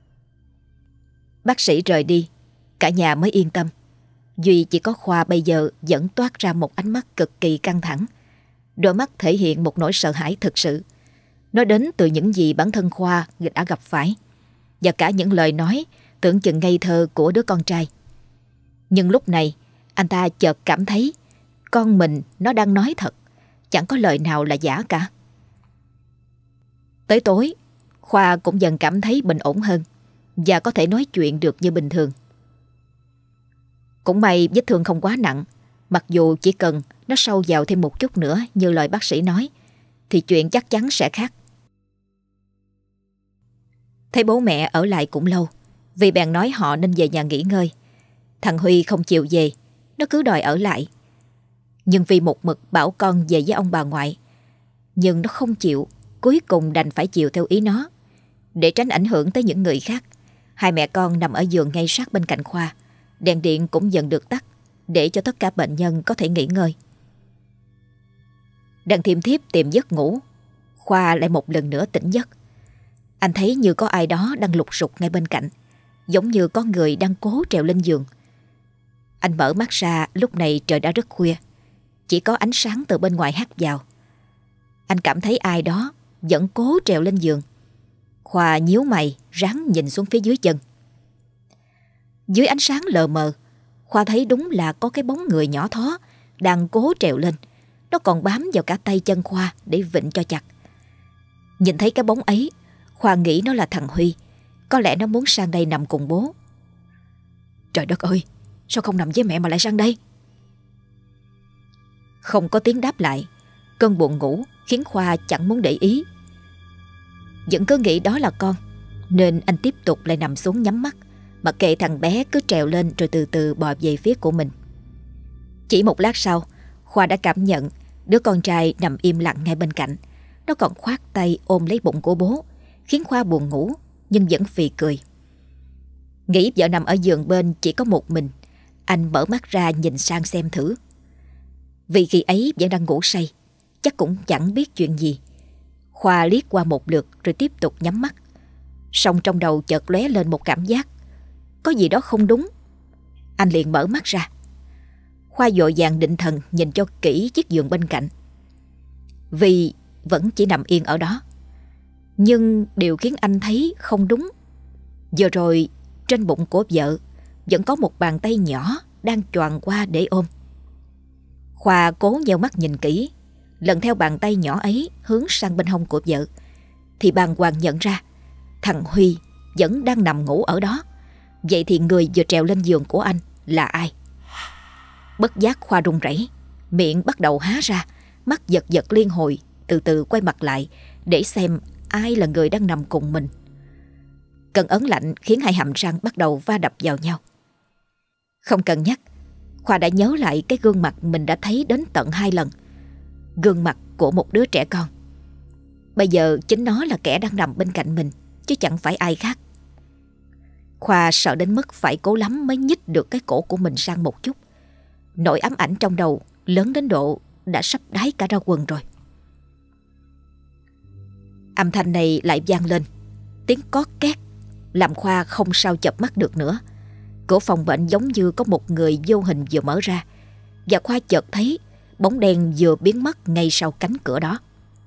Bác sĩ rời đi, cả nhà mới yên tâm. Duy chỉ có Khoa bây giờ vẫn toát ra một ánh mắt cực kỳ căng thẳng. Đôi mắt thể hiện một nỗi sợ hãi thực sự. Nó đến từ những gì bản thân Khoa đã gặp phải, và cả những lời nói tưởng chừng ngây thơ của đứa con trai. Nhưng lúc này anh ta chợt cảm thấy con mình nó đang nói thật, chẳng có lời nào là giả cả. Tới tối, Khoa cũng dần cảm thấy bình ổn hơn và có thể nói chuyện được như bình thường. Cũng may vết thương không quá nặng, mặc dù chỉ cần nó sâu vào thêm một chút nữa như lời bác sĩ nói thì chuyện chắc chắn sẽ khác. Thấy bố mẹ ở lại cũng lâu, vì bèn nói họ nên về nhà nghỉ ngơi. Thằng Huy không chịu về, nó cứ đòi ở lại. Nhưng vì một mực bảo con về với ông bà ngoại, nhưng nó không chịu, cuối cùng đành phải chịu theo ý nó. Để tránh ảnh hưởng tới những người khác, hai mẹ con nằm ở giường ngay sát bên cạnh Khoa. Đèn điện cũng dần được tắt để cho tất cả bệnh nhân có thể nghỉ ngơi. Đang thiêm thiếp tìm giấc ngủ, Khoa lại một lần nữa tỉnh giấc. Anh thấy như có ai đó đang lục sục ngay bên cạnh, giống như có người đang cố trèo lên giường. Anh mở mắt ra, lúc này trời đã rất khuya, chỉ có ánh sáng từ bên ngoài hắt vào. Anh cảm thấy ai đó vẫn cố trèo lên giường. Khoa nhíu mày ráng nhìn xuống phía dưới chân. Dưới ánh sáng lờ mờ, Khoa thấy đúng là có cái bóng người nhỏ thó đang cố trèo lên. Nó còn bám vào cả tay chân Khoa để vịn cho chặt. Nhìn thấy cái bóng ấy, Khoa nghĩ nó là thằng Huy. Có lẽ nó muốn sang đây nằm cùng bố. Trời đất ơi, sao không nằm với mẹ mà lại sang đây? Không có tiếng đáp lại. Cơn buồn ngủ khiến Khoa chẳng muốn để ý. Vẫn cứ nghĩ đó là con, nên anh tiếp tục lại nằm xuống nhắm mắt, mặc kệ thằng bé cứ trèo lên rồi từ từ bò về phía của mình. Chỉ một lát sau, Khoa đã cảm nhận đứa con trai nằm im lặng ngay bên cạnh. Nó còn khoác tay ôm lấy bụng của bố, khiến Khoa buồn ngủ nhưng vẫn phì cười. Nghĩ vợ nằm ở giường bên chỉ có một mình, anh mở mắt ra nhìn sang xem thử. Vì khi ấy vẫn đang ngủ say, chắc cũng chẳng biết chuyện gì. Khoa liếc qua một lượt rồi tiếp tục nhắm mắt. Song trong đầu chợt lóe lên một cảm giác có gì đó không đúng. Anh liền mở mắt ra. Khoa vội vàng định thần nhìn cho kỹ chiếc giường bên cạnh. Vì vẫn chỉ nằm yên ở đó. Nhưng điều khiến anh thấy không đúng, vừa rồi trên bụng của vợ vẫn có một bàn tay nhỏ đang choàng qua để ôm. Khoa cố nheo mắt nhìn kỹ, lần theo bàn tay nhỏ ấy hướng sang bên hông của vợ, thì bàng hoàng nhận ra thằng Huy vẫn đang nằm ngủ ở đó. Vậy thì người vừa trèo lên giường của anh là ai? Bất giác Khoa run rẩy, miệng bắt đầu há ra, mắt giật giật liên hồi, từ từ quay mặt lại để xem ai là người đang nằm cùng mình. Cơn ớn lạnh khiến hai hàm răng bắt đầu va đập vào nhau. Không cần nhắc, Khoa đã nhớ lại cái gương mặt mình đã thấy đến tận 2 lần. Gương mặt của một đứa trẻ con. Bây giờ chính nó là kẻ đang nằm bên cạnh mình, chứ chẳng phải ai khác. Khoa sợ đến mức phải cố lắm mới nhích được cái cổ của mình sang một chút. Nỗi ám ảnh trong đầu lớn đến độ đã sắp đái cả ra quần rồi. Âm thanh này lại vang lên, tiếng cót két, làm Khoa không sao chợp mắt được nữa. Cửa phòng bệnh giống như có một người vô hình vừa mở ra, và Khoa chợt thấy bóng đen vừa biến mất ngay sau cánh cửa đó.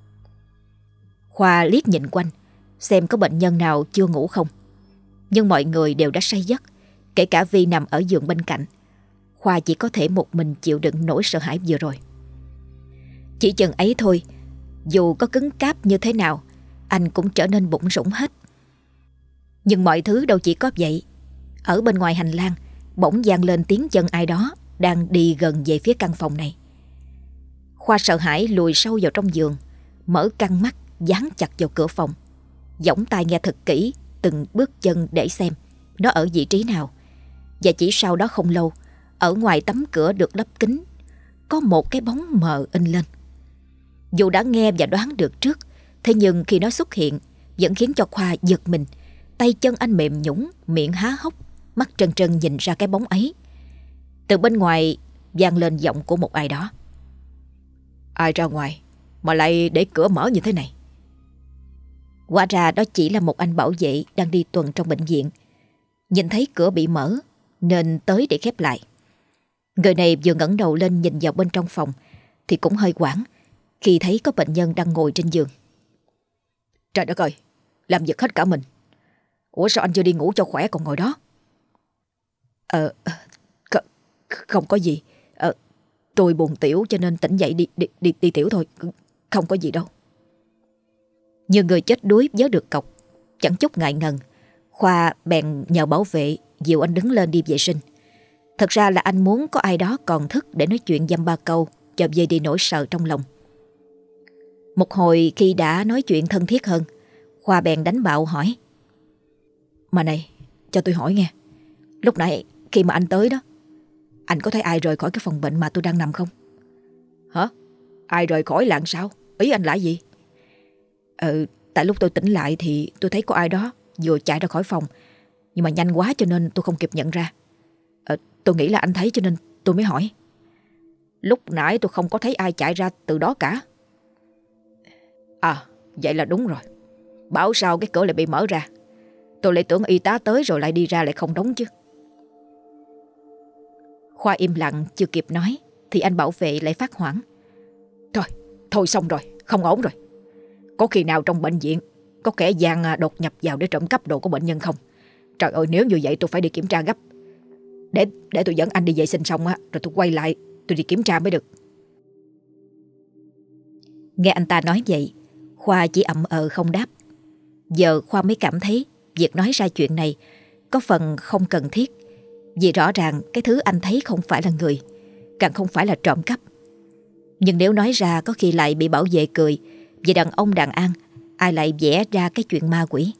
Khoa liếc nhìn quanh xem có bệnh nhân nào chưa ngủ không, nhưng mọi người đều đã say giấc, kể cả Vi nằm ở giường bên cạnh. Khoa chỉ có thể một mình chịu đựng nỗi sợ hãi vừa rồi. Chỉ chừng ấy thôi, dù có cứng cáp như thế nào, anh cũng trở nên bủn rủn hết. Nhưng mọi thứ đâu chỉ có vậy. Ở bên ngoài hành lang bỗng vang lên tiếng chân ai đó đang đi gần về phía căn phòng này. Khoa sợ hãi lùi sâu vào trong giường, mở căng mắt dán chặt vào cửa phòng, giỏng tai nghe thật kỹ từng bước chân để xem nó ở vị trí nào. Và chỉ sau đó không lâu, ở ngoài tấm cửa được lấp kín, có một cái bóng mờ in lên. Dù đã nghe và đoán được trước, thế nhưng khi nó xuất hiện vẫn khiến cho Khoa giật mình. Tay chân anh mềm nhũn, miệng há hốc, mắt trân trân nhìn ra cái bóng ấy. Từ bên ngoài vang lên giọng của một ai đó. Ai ra ngoài mà lại để cửa mở như thế này? Hóa ra đó chỉ là một anh bảo vệ đang đi tuần trong bệnh viện. Nhìn thấy cửa bị mở nên tới để khép lại. Người này vừa ngẩng đầu lên nhìn vào bên trong phòng thì cũng hơi hoảng khi thấy có bệnh nhân đang ngồi trên giường. Trời đất ơi, làm giật hết cả mình. Ủa sao anh chưa đi ngủ cho khỏe còn ngồi đó? Không có gì. Tôi buồn tiểu cho nên tỉnh dậy đi tiểu thôi. Không có gì đâu. Như người chết đuối vớ được cọc, chẳng chút ngại ngần, Khoa bèn nhờ bảo vệ dìu anh đứng lên đi vệ sinh. Thật ra là anh muốn có ai đó còn thức để nói chuyện dăm ba câu cho vơi đi nỗi sợ trong lòng. Một hồi khi đã nói chuyện thân thiết hơn, Khoa bèn đánh bạo hỏi. Mà này, cho tôi hỏi nghe, lúc nãy khi mà anh tới đó, anh có thấy ai rời khỏi cái phòng bệnh mà tôi đang nằm không? Hả? Ai rời khỏi là sao? Ý anh là gì? Tại lúc tôi tỉnh lại thì tôi thấy có ai đó vừa chạy ra khỏi phòng, nhưng mà nhanh quá cho nên tôi không kịp nhận ra. Tôi nghĩ là anh thấy cho nên tôi mới hỏi. Lúc nãy tôi không có thấy ai chạy ra từ đó cả. À, vậy là đúng rồi. Bảo sao cái cửa lại bị mở ra. Tôi lại tưởng y tá tới rồi lại đi ra lại không đóng chứ. Khoa im lặng chưa kịp nói thì anh bảo vệ lại phát hoảng. Thôi xong rồi, không ổn rồi. Có khi nào trong bệnh viện có kẻ gian đột nhập vào để trộm cắp đồ của bệnh nhân không? Trời ơi, nếu như vậy tôi phải đi kiểm tra gấp. Để tôi dẫn anh đi vệ sinh xong á, rồi tôi quay lại tôi đi kiểm tra mới được. Nghe anh ta nói vậy, Khoa chỉ ậm không đáp. Giờ Khoa mới cảm thấy việc nói ra chuyện này có phần không cần thiết, Vì rõ ràng cái thứ anh thấy không phải là người, càng không phải là trộm cắp. Nhưng nếu nói ra có khi lại bị bảo vệ cười, vì đàn ông đàn an ai lại vẽ ra cái chuyện ma quỷ.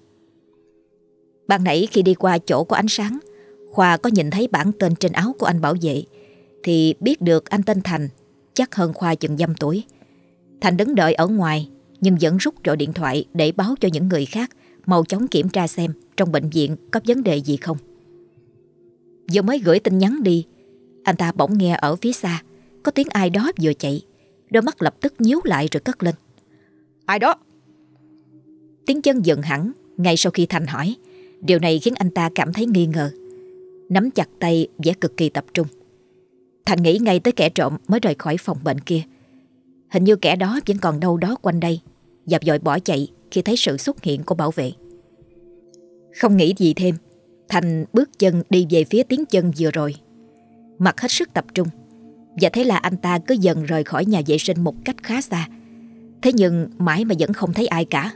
Ban nãy khi đi qua chỗ có ánh sáng, Khoa có nhìn thấy bảng tên trên áo của anh bảo vệ, thì biết được anh tên Thành, chắc hơn Khoa chừng dăm tuổi. Thành đứng đợi ở ngoài nhưng vẫn rút gọi điện thoại để báo cho những người khác mau chóng kiểm tra xem trong bệnh viện có vấn đề gì không. Vừa mới gửi tin nhắn đi, anh ta bỗng nghe ở phía xa có tiếng ai đó vừa chạy. Đôi mắt lập tức nhíu lại rồi cất lên: "Ai đó?" Tiếng chân dừng hẳn ngay sau khi Thành hỏi. Điều này khiến anh ta cảm thấy nghi ngờ, nắm chặt tay vẻ cực kỳ tập trung. Thành nghĩ ngay tới kẻ trộm mới rời khỏi phòng bệnh kia. Hình như kẻ đó vẫn còn đâu đó quanh đây, và vội bỏ chạy khi thấy sự xuất hiện của bảo vệ. Không nghĩ gì thêm, Thành bước chân đi về phía tiếng chân vừa rồi, mặt hết sức tập trung. Và thế là anh ta cứ dần rời khỏi nhà vệ sinh một cách khá xa. Thế nhưng mãi mà vẫn không thấy ai cả.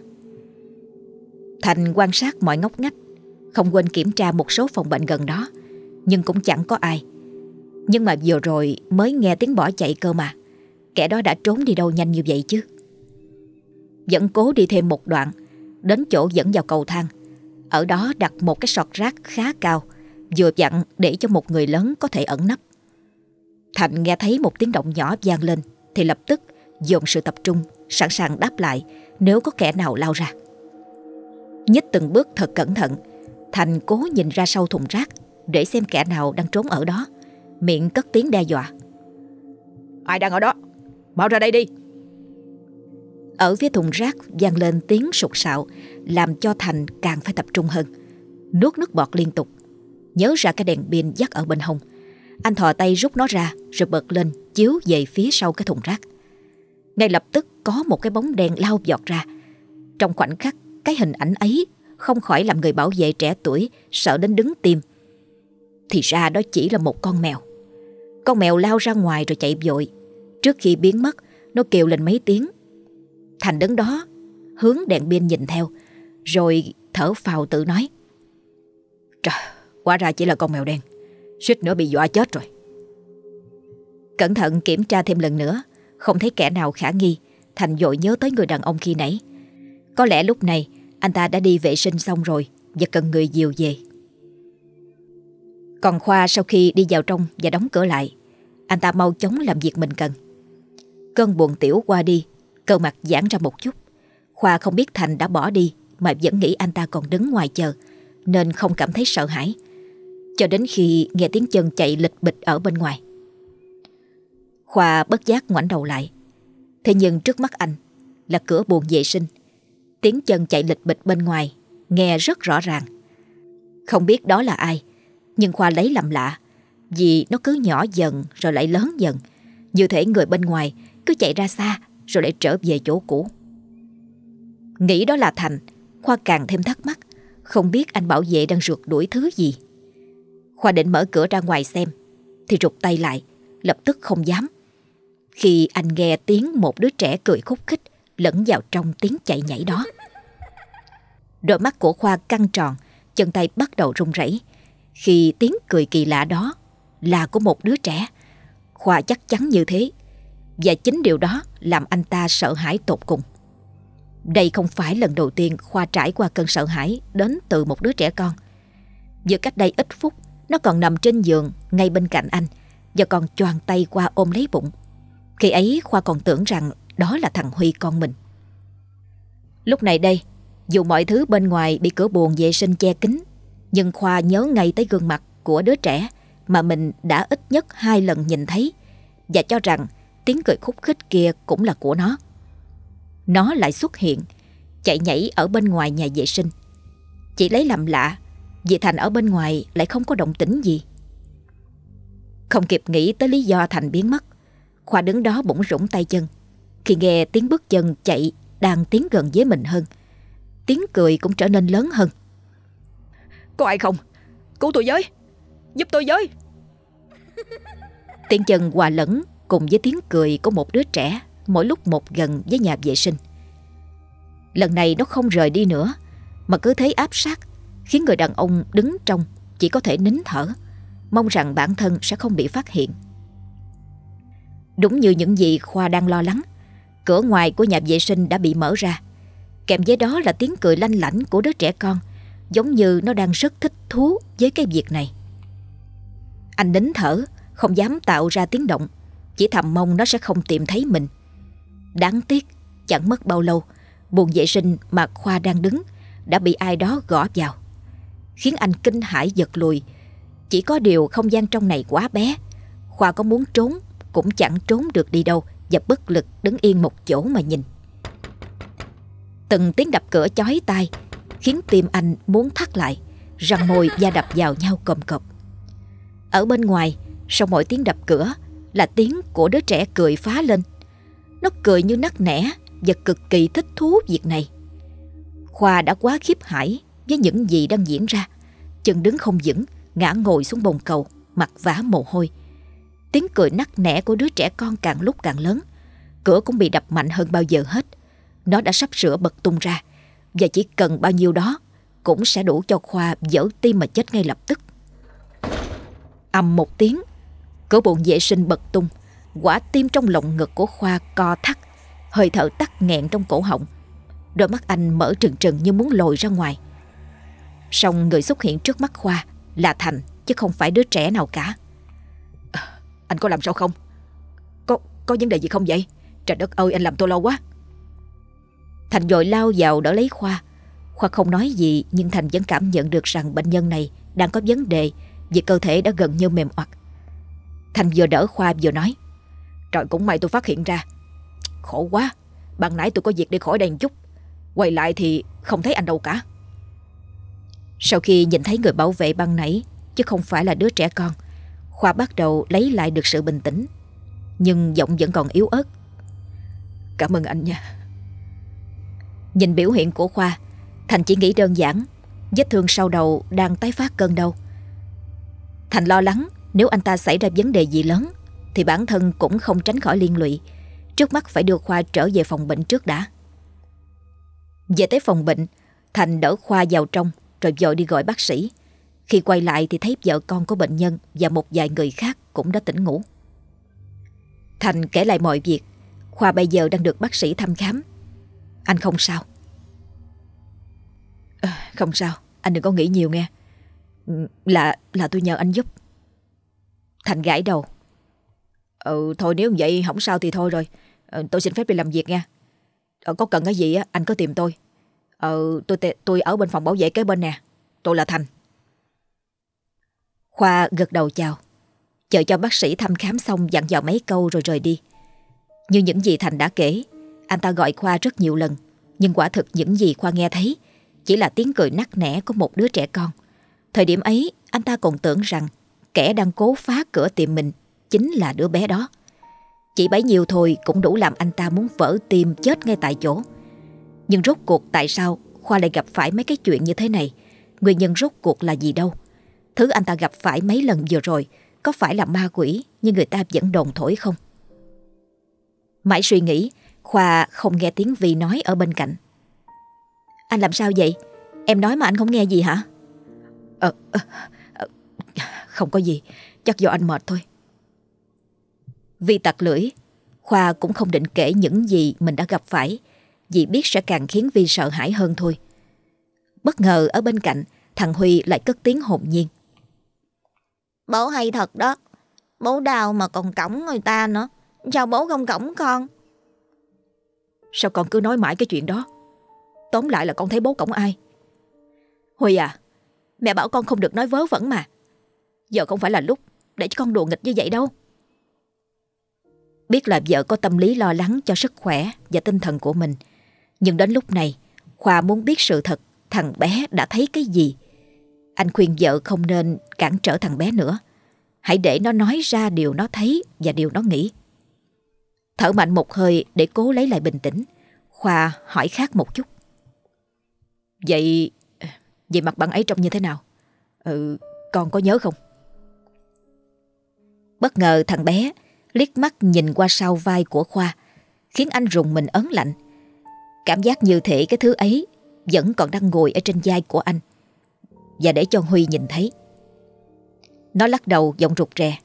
Thành quan sát mọi ngóc ngách, không quên kiểm tra một số phòng bệnh gần đó, nhưng cũng chẳng có ai. Nhưng mà vừa rồi mới nghe tiếng bỏ chạy cơ mà. Kẻ đó đã trốn đi đâu nhanh như vậy chứ. Vẫn cố đi thêm một đoạn, đến chỗ dẫn vào cầu thang. Ở đó đặt một cái sọt rác khá cao, vừa vặn để cho một người lớn có thể ẩn nấp. Thành nghe thấy một tiếng động nhỏ vang lên thì lập tức dồn sự tập trung, sẵn sàng đáp lại nếu có kẻ nào lao ra. Nhích từng bước thật cẩn thận, Thành cố nhìn ra sau thùng rác để xem kẻ nào đang trốn ở đó, miệng cất tiếng đe dọa: "Ai đang ở đó? Mau ra đây đi!" Ở phía thùng rác vang lên tiếng sục sạo, làm cho Thành càng phải tập trung hơn. Nuốt nước bọt liên tục, nhớ ra cái đèn pin dắt ở bên hông. Anh thò tay rút nó ra rồi bật lên chiếu về phía sau cái thùng rác. Ngay lập tức có một cái bóng đen lao vọt ra. Trong khoảnh khắc, cái hình ảnh ấy không khỏi làm người bảo vệ trẻ tuổi sợ đến đứng tim. Thì ra đó chỉ là một con mèo. Con mèo lao ra ngoài rồi chạy vội. Trước khi biến mất, nó kêu lên mấy tiếng. Thành đứng đó hướng đèn pin nhìn theo, rồi thở phào tự nói: "Trời, hóa ra chỉ là con mèo đen, suýt nữa bị dọa chết rồi." Cẩn thận kiểm tra thêm lần nữa, không thấy kẻ nào khả nghi. Thành vội nhớ tới người đàn ông khi nãy. Có lẽ lúc này anh ta đã đi vệ sinh xong rồi và cần người dìu về. Còn Khoa sau khi đi vào trong và đóng cửa lại, anh ta mau chóng làm việc mình cần. Cơn buồn tiểu qua đi, cơ mặt giãn ra một chút. Khoa không biết Thành đã bỏ đi mà vẫn nghĩ anh ta còn đứng ngoài chờ, nên không cảm thấy sợ hãi, cho đến khi nghe tiếng chân chạy lịch bịch ở bên ngoài. Khoa bất giác ngoảnh đầu lại. Thế nhưng trước mắt anh là cửa buồng vệ sinh. Tiếng chân chạy lịch bịch bên ngoài nghe rất rõ ràng. Không biết đó là ai, nhưng Khoa lấy làm lạ, vì nó cứ nhỏ dần rồi lại lớn dần, như thể người bên ngoài cứ chạy ra xa rồi lại trở về chỗ cũ. Nghĩ đó là Thành, Khoa càng thêm thắc mắc, không biết anh bảo vệ đang rượt đuổi thứ gì. Khoa định mở cửa ra ngoài xem thì rụt tay lại, lập tức không dám, khi anh nghe tiếng một đứa trẻ cười khúc khích lẫn vào trong tiếng chạy nhảy đó. Đôi mắt của Khoa căng tròn, chân tay bắt đầu run rẩy khi tiếng cười kỳ lạ đó là của một đứa trẻ. Khoa chắc chắn như thế, và chính điều đó làm anh ta sợ hãi tột cùng. Đây không phải lần đầu tiên Khoa trải qua cơn sợ hãi đến từ một đứa trẻ con. Vừa cách đây ít phút, nó còn nằm trên giường ngay bên cạnh anh và còn choàng tay qua ôm lấy bụng. Khi ấy Khoa còn tưởng rằng đó là thằng Huy con mình. Lúc này đây, dù mọi thứ bên ngoài bị cửa buồng vệ sinh che kín, nhưng Khoa nhớ ngay tới gương mặt của đứa trẻ mà mình đã ít nhất 2 lần nhìn thấy, và cho rằng tiếng cười khúc khích kia cũng là của nó. Nó lại xuất hiện, chạy nhảy ở bên ngoài nhà vệ sinh. Chỉ lấy làm lạ, vì Thành ở bên ngoài lại không có động tĩnh gì. Không kịp nghĩ tới lý do Thành biến mất, Khoa đứng đó bủn rủn tay chân khi nghe tiếng bước chân chạy đang tiến gần với mình hơn. Tiếng cười cũng trở nên lớn hơn. "Có ai không? Cứu tôi với! Giúp tôi với!" Tiếng chân hòa lẫn cùng với tiếng cười của một đứa trẻ mỗi lúc một gần với nhà vệ sinh. Lần này nó không rời đi nữa, mà cứ thế áp sát, khiến người đàn ông đứng trong chỉ có thể nín thở, mong rằng bản thân sẽ không bị phát hiện. Đúng như những gì Khoa đang lo lắng, cửa ngoài của nhà vệ sinh đã bị mở ra. Kèm với đó là tiếng cười lanh lảnh của đứa trẻ con, giống như nó đang rất thích thú với cái việc này. Anh nín thở, không dám tạo ra tiếng động, chỉ thầm mong nó sẽ không tìm thấy mình. Đáng tiếc, chẳng mất bao lâu, buồng vệ sinh mà Khoa đang đứng đã bị ai đó gõ vào, khiến anh kinh hãi giật lùi. Chỉ có điều không gian trong này quá bé, Khoa có muốn trốn cũng chẳng trốn được đi đâu, và bất lực đứng yên một chỗ mà nhìn. Từng tiếng đập cửa chói tai khiến tim anh muốn thắt lại, răng môi da đập vào nhau cộm cộp. Ở bên ngoài, sau mỗi tiếng đập cửa là tiếng của đứa trẻ cười phá lên. Nó cười như nắc nẻ và cực kỳ thích thú việc này. Khoa đã quá khiếp hãi với những gì đang diễn ra, chân đứng không vững, ngã ngồi xuống bồn cầu, mặt vã mồ hôi. Tiếng cười nắc nẻ của đứa trẻ con càng lúc càng lớn. Cửa cũng bị đập mạnh hơn bao giờ hết. Nó đã sắp sửa bật tung ra, và chỉ cần bao nhiêu đó cũng sẽ đủ cho Khoa vỡ tim mà chết ngay lập tức. Ầm một tiếng, cửa buồng vệ sinh bật tung. Quả tim trong lồng ngực của Khoa co thắt, hơi thở tắc nghẹn trong cổ họng. Đôi mắt anh mở trừng trừng như muốn lồi ra ngoài. Song người xuất hiện trước mắt Khoa là Thành, chứ không phải đứa trẻ nào cả. Anh có làm sao không? Có vấn đề gì không vậy? Trời đất ơi, anh làm tôi lo quá. Thành vội lao vào đỡ lấy Khoa. Khoa không nói gì, nhưng Thành vẫn cảm nhận được rằng bệnh nhân này đang có vấn đề, vì cơ thể đã gần như mềm oặt. Thành vừa đỡ Khoa vừa nói: Trời, cũng may tôi phát hiện ra. Khổ quá, ban nãy tôi có việc đi khỏi đây một chút, quay lại thì không thấy anh đâu cả. Sau khi nhìn thấy người bảo vệ ban nãy, chứ không phải là đứa trẻ con, Khoa bắt đầu lấy lại được sự bình tĩnh, nhưng giọng vẫn còn yếu ớt. Cảm ơn anh nha. Nhìn biểu hiện của Khoa, Thành chỉ nghĩ đơn giản vết thương sau đầu đang tái phát cơn đau. Thành lo lắng nếu anh ta xảy ra vấn đề gì lớn thì bản thân cũng không tránh khỏi liên lụy. Trước mắt phải đưa Khoa trở về phòng bệnh trước đã. Về tới phòng bệnh, Thành đỡ Khoa vào trong rồi vội đi gọi bác sĩ. Khi quay lại thì thấy vợ con của bệnh nhân và một vài người khác cũng đã tỉnh ngủ. Thành kể lại mọi việc. Khoa bây giờ đang được bác sĩ thăm khám. Anh không sao. Không sao, anh đừng có nghĩ nhiều nghe. Là tôi nhờ anh giúp. Thành gãi đầu. Thôi nếu vậy không sao thì thôi rồi. Tôi xin phép đi làm việc nha. Có cần cái gì anh cứ tìm tôi. Tôi ở bên phòng bảo vệ kế bên nè. Tôi là Thành. Khoa gật đầu chào, chờ cho bác sĩ thăm khám xong dặn dò mấy câu rồi rời đi. Như những gì Thành đã kể, anh ta gọi Khoa rất nhiều lần, nhưng quả thực những gì Khoa nghe thấy chỉ là tiếng cười nắc nẻ của một đứa trẻ con. Thời điểm ấy, anh ta còn tưởng rằng kẻ đang cố phá cửa tiệm mình chính là đứa bé đó. Chỉ bấy nhiêu thôi cũng đủ làm anh ta muốn vỡ tim chết ngay tại chỗ. Nhưng rốt cuộc tại sao Khoa lại gặp phải mấy cái chuyện như thế này? Nguyên nhân rốt cuộc là gì đâu? Thứ anh ta gặp phải mấy lần vừa rồi có phải là ma quỷ như người ta vẫn đồn thổi không? Mãi suy nghĩ, Khoa không nghe tiếng Vi nói ở bên cạnh. Anh làm sao vậy? Em nói mà anh không nghe gì hả? Không có gì, chắc do anh mệt thôi. Vi tặc lưỡi. Khoa cũng không định kể những gì mình đã gặp phải, vì biết sẽ càng khiến Vi sợ hãi hơn thôi. Bất ngờ ở bên cạnh, thằng Huy lại cất tiếng hồn nhiên. Bố hay thật đó. Bố đào mà còn cõng người ta nữa. Sao bố không cõng con? Sao con cứ nói mãi cái chuyện đó? Tóm lại là con thấy bố cõng ai? Huy à, mẹ bảo con không được nói vớ vẩn mà. Giờ không phải là lúc để cho con đùa nghịch như vậy đâu. Biết là vợ có tâm lý lo lắng cho sức khỏe và tinh thần của mình, nhưng đến lúc này Khoa muốn biết sự thật thằng bé đã thấy cái gì. Anh khuyên vợ không nên cản trở thằng bé nữa. Hãy để nó nói ra điều nó thấy và điều nó nghĩ. Thở mạnh một hơi để cố lấy lại bình tĩnh, Khoa hỏi khác một chút. Vậy mặt bạn ấy trông như thế nào? Con có nhớ không? Bất ngờ thằng bé liếc mắt nhìn qua sau vai của Khoa, khiến anh rùng mình ớn lạnh. Cảm giác như thể cái thứ ấy vẫn còn đang ngồi ở trên vai của anh, và để cho Huy nhìn thấy. Nó lắc đầu giọng rụt rè.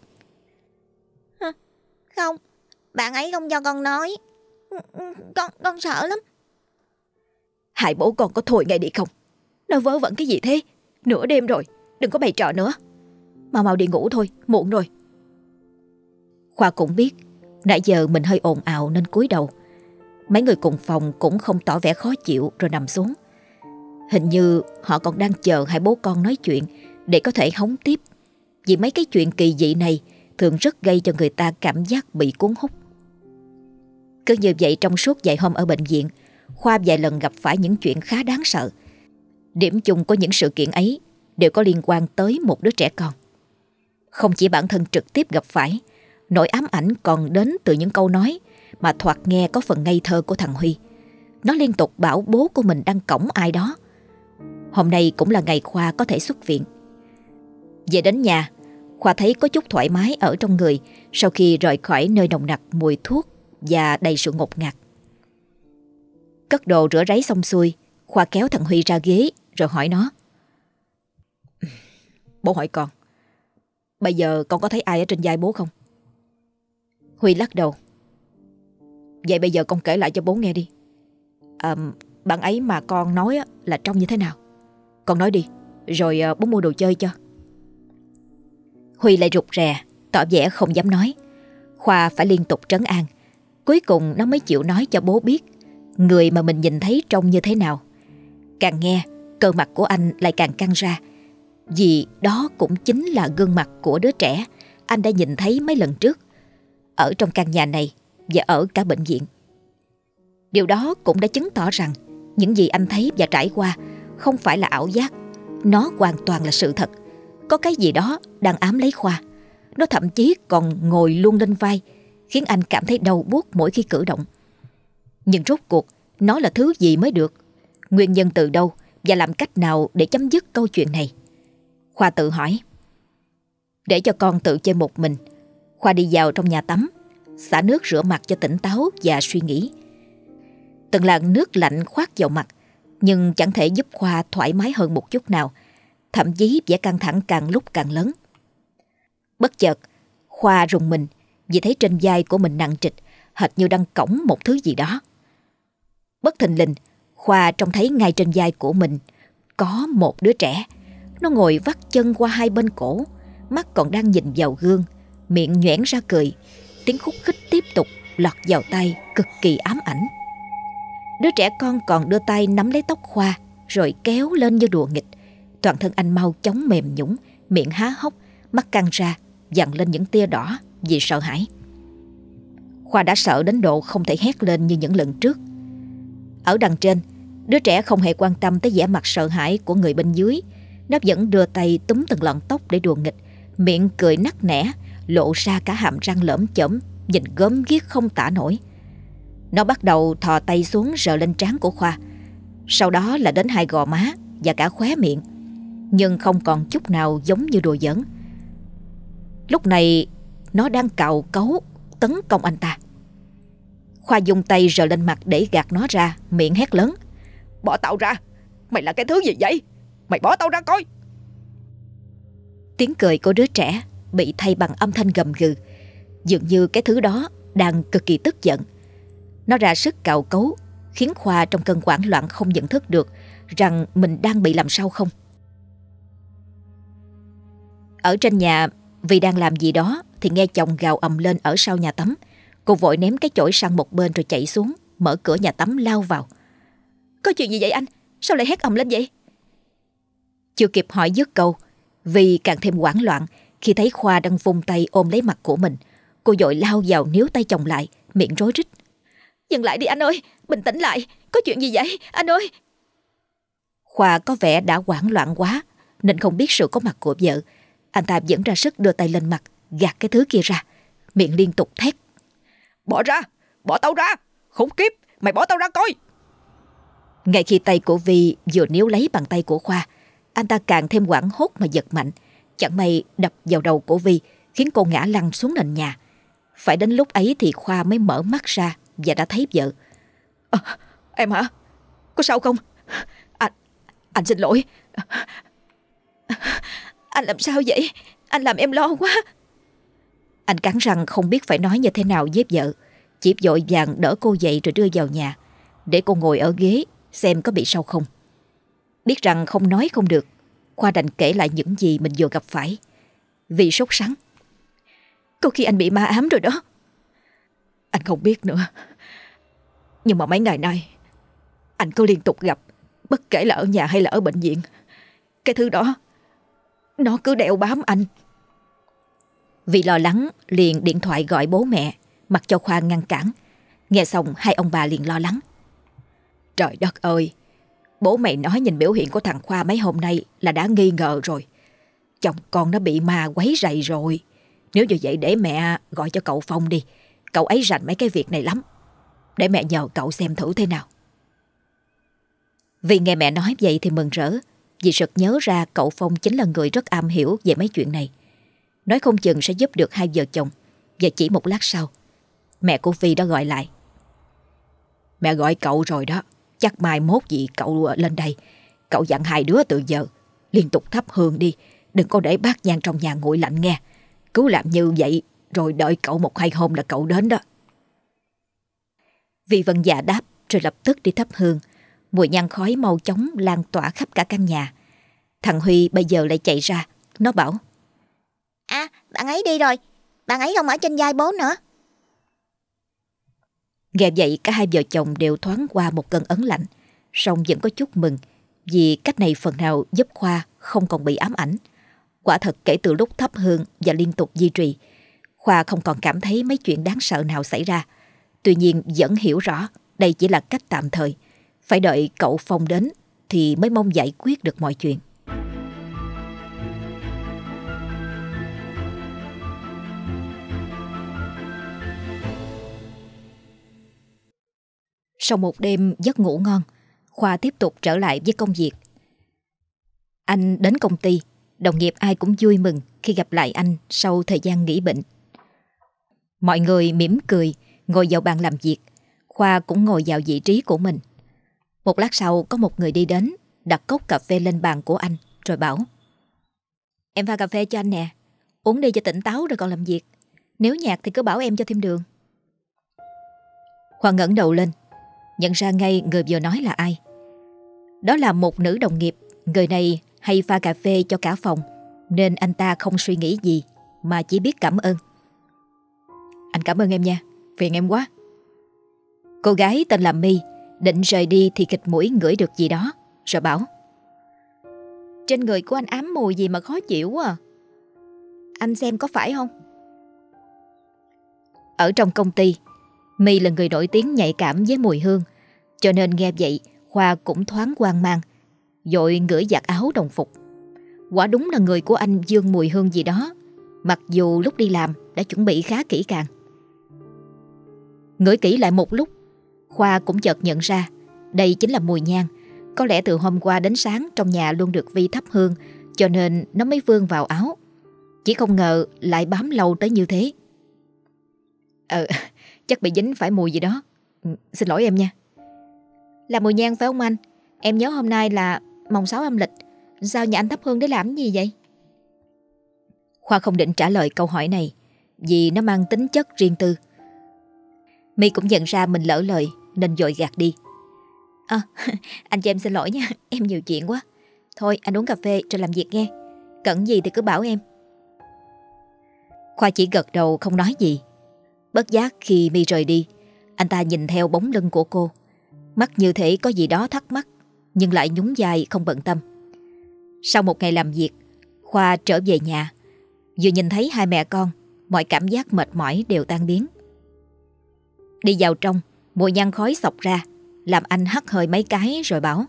Không, bạn ấy không cho con nói. Con sợ lắm. Hai bố con có thôi ngay đi không? Nó vớ vẩn cái gì thế? Nửa đêm rồi, đừng có bày trò nữa. Mau đi ngủ thôi, muộn rồi. Khoa cũng biết nãy giờ mình hơi ồn ào nên cúi đầu. Mấy người cùng phòng cũng không tỏ vẻ khó chịu rồi nằm xuống. Hình như họ còn đang chờ hai bố con nói chuyện để có thể hóng tiếp. Vì mấy cái chuyện kỳ dị này thường rất gây cho người ta cảm giác bị cuốn hút. Cứ như vậy trong suốt vài hôm ở bệnh viện, Khoa vài lần gặp phải những chuyện khá đáng sợ. Điểm chung của những sự kiện ấy đều có liên quan tới một đứa trẻ con. Không chỉ bản thân trực tiếp gặp phải, nỗi ám ảnh còn đến từ những câu nói mà thoạt nghe có phần ngây thơ của thằng Huy. Nó liên tục bảo bố của mình đang cõng ai đó. Hôm nay cũng là ngày Khoa có thể xuất viện. Về đến nhà, Khoa thấy có chút thoải mái ở trong người sau khi rời khỏi nơi nồng nặc mùi thuốc và đầy sự ngột ngạt. Cất đồ rửa ráy xong xuôi, Khoa kéo thằng Huy ra ghế rồi hỏi nó. Bố hỏi con, bây giờ con có thấy ai ở trên vai bố không? Huy lắc đầu. Vậy bây giờ con kể lại cho bố nghe đi. Bạn ấy mà con nói là trông như thế nào? Con nói đi, rồi bố mua đồ chơi cho. Huy lại rụt rè, tỏ vẻ không dám nói. Khoa phải liên tục trấn an. Cuối cùng nó mới chịu nói cho bố biết người mà mình nhìn thấy trông như thế nào. Càng nghe, cơ mặt của anh lại càng căng ra, vì đó cũng chính là gương mặt của đứa trẻ anh đã nhìn thấy mấy lần trước, ở trong căn nhà này và ở cả bệnh viện. Điều đó cũng đã chứng tỏ rằng những gì anh thấy và trải qua không phải là ảo giác. Nó hoàn toàn là sự thật. Có cái gì đó đang ám lấy Khoa. Nó thậm chí còn ngồi luôn lên vai, khiến anh cảm thấy đau buốt mỗi khi cử động. Nhưng rốt cuộc nó là thứ gì mới được? Nguyên nhân từ đâu và làm cách nào để chấm dứt câu chuyện này? Khoa tự hỏi. Để cho con tự chơi một mình, Khoa đi vào trong nhà tắm, xả nước rửa mặt cho tỉnh táo và suy nghĩ. Từng làn nước lạnh khoát vào mặt, nhưng chẳng thể giúp Khoa thoải mái hơn một chút nào. Thậm chí vẻ căng thẳng càng lúc càng lớn. Bất chợt, Khoa rùng mình vì thấy trên vai của mình nặng trịch, hệt như đang cõng một thứ gì đó. Bất thình lình, Khoa trông thấy ngay trên vai của mình có một đứa trẻ. Nó ngồi vắt chân qua hai bên cổ, mắt còn đang nhìn vào gương, miệng nhoẻn ra cười. Tiếng khúc khích tiếp tục lọt vào tai cực kỳ ám ảnh. Đứa trẻ con còn đưa tay nắm lấy tóc Khoa rồi kéo lên như đùa nghịch. Toàn thân anh mau chóng mềm nhũn, miệng há hốc, mắt căng ra, dằn lên những tia đỏ vì sợ hãi. Khoa đã sợ đến độ không thể hét lên như những lần trước. Ở đằng trên, đứa trẻ không hề quan tâm tới vẻ mặt sợ hãi của người bên dưới. Nó vẫn đưa tay túm từng lọn tóc để đùa nghịch, miệng cười nắc nẻ, lộ ra cả hàm răng lởm chởm, nhìn gớm ghiếc không tả nổi. Nó bắt đầu thò tay xuống rờ lên trán của Khoa, sau đó là đến hai gò má và cả khóe miệng, nhưng không còn chút nào giống như đùa giỡn. Lúc này nó đang cào cấu tấn công anh ta. Khoa dùng tay rờ lên mặt để gạt nó ra, miệng hét lớn. Bỏ tao ra! Mày là cái thứ gì vậy? Mày bỏ tao ra coi! Tiếng cười của đứa trẻ bị thay bằng âm thanh gầm gừ. Dường như cái thứ đó đang cực kỳ tức giận. Nó ra sức cào cấu, khiến Khoa trong cơn hoảng loạn không nhận thức được rằng mình đang bị làm sao không. Ở trên nhà, vì đang làm gì đó thì nghe chồng gào ầm lên ở sau nhà tắm. Cô vội ném cái chổi sang một bên rồi chạy xuống, mở cửa nhà tắm lao vào. Có chuyện gì vậy anh? Sao lại hét ầm lên vậy? Chưa kịp hỏi dứt câu, vì càng thêm hoảng loạn khi thấy Khoa đang vung tay ôm lấy mặt của mình. Cô vội lao vào níu tay chồng lại, miệng rối rít. Dừng lại đi anh ơi, bình tĩnh lại, có chuyện gì vậy anh ơi? Khoa có vẻ đã hoảng loạn quá nên không biết sự có mặt của vợ. Anh ta vẫn ra sức đưa tay lên mặt, gạt cái thứ kia ra, miệng liên tục thét. Bỏ ra, bỏ tao ra, khốn kiếp, mày bỏ tao ra coi. Ngay khi tay của Vi vừa níu lấy bàn tay của Khoa, anh ta càng thêm hoảng hốt mà giật mạnh. Chẳng may đập vào đầu của Vi, khiến cô ngã lăn xuống nền nhà. Phải đến lúc ấy thì Khoa mới mở mắt ra và đã thấy vợ. Em hả? Có sao không? Anh xin lỗi. Anh làm sao vậy? Anh làm em lo quá. Anh cắn răng không biết phải nói như thế nào với vợ, chỉ vội vàng đỡ cô dậy rồi đưa vào nhà, để cô ngồi ở ghế xem có bị sao không. Biết rằng không nói không được, Khoa đành kể lại những gì mình vừa gặp phải. Vì sốt sắng: có khi anh bị ma ám rồi đó. Anh không biết nữa, nhưng mà mấy ngày nay anh cứ liên tục gặp, bất kể là ở nhà hay là ở bệnh viện. Cái thứ đó nó cứ đeo bám anh. Vì lo lắng liền điện thoại gọi bố mẹ, mặc cho Khoa ngăn cản. Nghe xong hai ông bà liền lo lắng: trời đất ơi, bố mày nói nhìn biểu hiện của thằng Khoa mấy hôm nay là đã nghi ngờ rồi. Chồng con nó bị ma quấy rầy rồi. Nếu như vậy để mẹ gọi cho cậu Phong đi, cậu ấy rành mấy cái việc này lắm. Để mẹ nhờ cậu xem thử thế nào. Vì nghe mẹ nói vậy thì mừng rỡ, vì sực nhớ ra cậu Phong chính là người rất am hiểu về mấy chuyện này. Nói không chừng sẽ giúp được hai vợ chồng. Và chỉ một lát sau, mẹ của Vi đã gọi lại: mẹ gọi cậu rồi đó, chắc mai mốt gì cậu lên đây. Cậu dặn hai đứa từ giờ liên tục thắp hương đi, đừng có để bát nhang trong nhà nguội lạnh nghe. Cứ làm như vậy rồi đợi cậu 1-2 hôm là cậu đến đó. Vi vâng dạ đáp rồi lập tức đi thắp hương. Mùi nhang khói mau chóng lan tỏa khắp cả căn nhà. Thằng Huy bây giờ lại chạy ra. Nó bảo: À, bạn ấy đi rồi. Bạn ấy không ở trên vai bố nữa. Nghe vậy cả hai vợ chồng đều thoáng qua một cơn ớn lạnh, song vẫn có chút mừng, vì cách này phần nào giúp Khoa không còn bị ám ảnh. Quả thật kể từ lúc thắp hương và liên tục duy trì, Khoa không còn cảm thấy mấy chuyện đáng sợ nào xảy ra. Tuy nhiên vẫn hiểu rõ đây chỉ là cách tạm thời, phải đợi cậu Phong đến thì mới mong giải quyết được mọi chuyện. Sau một đêm giấc ngủ ngon, Khoa tiếp tục trở lại với công việc. Anh đến công ty, đồng nghiệp ai cũng vui mừng khi gặp lại anh sau thời gian nghỉ bệnh. Mọi người mỉm cười, ngồi vào bàn làm việc. Khoa cũng ngồi vào vị trí của mình. Một lát sau có một người đi đến, đặt cốc cà phê lên bàn của anh, rồi bảo: em pha cà phê cho anh nè, uống đi cho tỉnh táo rồi còn làm việc. Nếu nhạt thì cứ bảo em cho thêm đường. Khoa ngẩng đầu lên, nhận ra ngay người vừa nói là ai. Đó là một nữ đồng nghiệp. Người này hay pha cà phê cho cả phòng, nên anh ta không suy nghĩ gì mà chỉ biết cảm ơn. Anh cảm ơn em nha, phiền em quá. Cô gái tên là My định rời đi thì khịt mũi ngửi được gì đó, rồi bảo: trên người của anh ám mùi gì mà khó chịu quá à. Anh xem có phải không? Ở trong công ty, My là người nổi tiếng nhạy cảm với mùi hương, cho nên nghe vậy Khoa cũng thoáng hoang mang, vội ngửi giặt áo đồng phục. Quả đúng là người của anh dương mùi hương gì đó, mặc dù lúc đi làm đã chuẩn bị khá kỹ càng. Ngửi kỹ lại một lúc, Khoa cũng chợt nhận ra đây chính là mùi nhang. Có lẽ từ hôm qua đến sáng trong nhà luôn được Vi thắp hương, cho nên nó mới vương vào áo. Chỉ không ngờ lại bám lâu tới như thế. Chắc bị dính phải mùi gì đó. Xin lỗi em nha. Là mùi nhang phải không anh? Em nhớ hôm nay là mồng 6 âm lịch. Sao nhà anh thắp hương để làm gì vậy? Khoa không định trả lời câu hỏi này, vì nó mang tính chất riêng tư. My cũng nhận ra mình lỡ lời nên vội gạt đi. Anh cho em xin lỗi nha, em nhiều chuyện quá. Thôi anh uống cà phê rồi làm việc nghe. Cần gì thì cứ bảo em. Khoa chỉ gật đầu không nói gì. Bất giác khi My rời đi, anh ta nhìn theo bóng lưng của cô, mắt như thể có gì đó thắc mắc, nhưng lại nhún vai không bận tâm. Sau một ngày làm việc, Khoa trở về nhà. Vừa nhìn thấy hai mẹ con, mọi cảm giác mệt mỏi đều tan biến. Đi vào trong, mùi nhang khói xộc ra, làm anh hắt hơi mấy cái rồi bảo: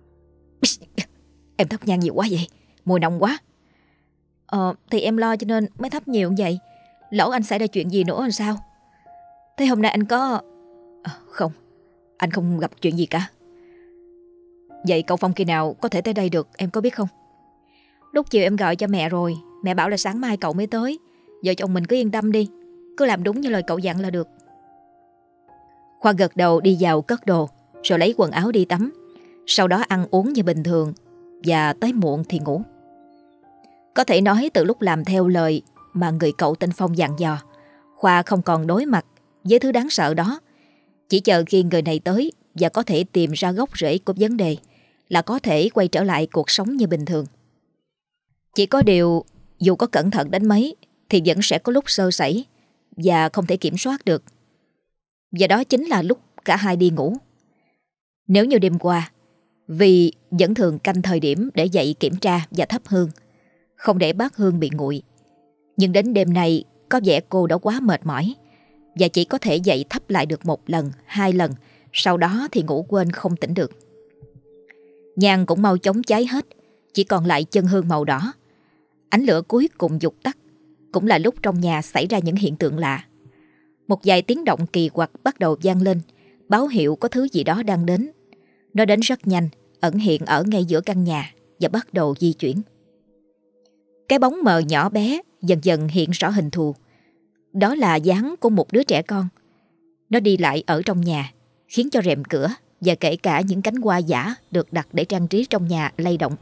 em thắp nhang nhiều quá vậy, mùi nồng quá. Thì em lo cho nên mới thắp nhiều như vậy. Lỡ anh xảy ra chuyện gì nữa làm sao? Thế hôm nay anh có... Không, anh không gặp chuyện gì cả. Vậy cậu Phong khi nào có thể tới đây được, em có biết không? Lúc chiều em gọi cho mẹ rồi, mẹ bảo là sáng mai cậu mới tới. Vợ chồng mình cứ yên tâm đi, cứ làm đúng như lời cậu dặn là được. Khoa gật đầu đi vào cất đồ, rồi lấy quần áo đi tắm. Sau đó ăn uống như bình thường, và tới muộn thì ngủ. Có thể nói từ lúc làm theo lời mà người cậu tên Phong dặn dò, Khoa không còn đối mặt với thứ đáng sợ đó. Chỉ chờ khi người này tới và có thể tìm ra gốc rễ của vấn đề là có thể quay trở lại cuộc sống như bình thường. Chỉ có điều, dù có cẩn thận đến mấy thì vẫn sẽ có lúc sơ sẩy và không thể kiểm soát được. Và đó chính là lúc cả hai đi ngủ. Nếu như đêm qua, vì vẫn thường canh thời điểm để dậy kiểm tra và thắp hương, không để bát hương bị nguội. Nhưng đến đêm nay có vẻ cô đã quá mệt mỏi và chỉ có thể dậy thắp lại được 1 lần, 2 lần, sau đó thì ngủ quên không tỉnh được. Nhang cũng mau chóng cháy hết, chỉ còn lại chân hương màu đỏ. Ánh lửa cuối cùng vụt tắt, cũng là lúc trong nhà xảy ra những hiện tượng lạ. Một vài tiếng động kỳ quặc bắt đầu vang lên, báo hiệu có thứ gì đó đang đến. Nó đến rất nhanh, ẩn hiện ở ngay giữa căn nhà và bắt đầu di chuyển. Cái bóng mờ nhỏ bé dần dần hiện rõ hình thù. Đó là dáng của một đứa trẻ con. Nó đi lại ở trong nhà, khiến cho rèm cửa và kể cả những cánh hoa giả được đặt để trang trí trong nhà lay động.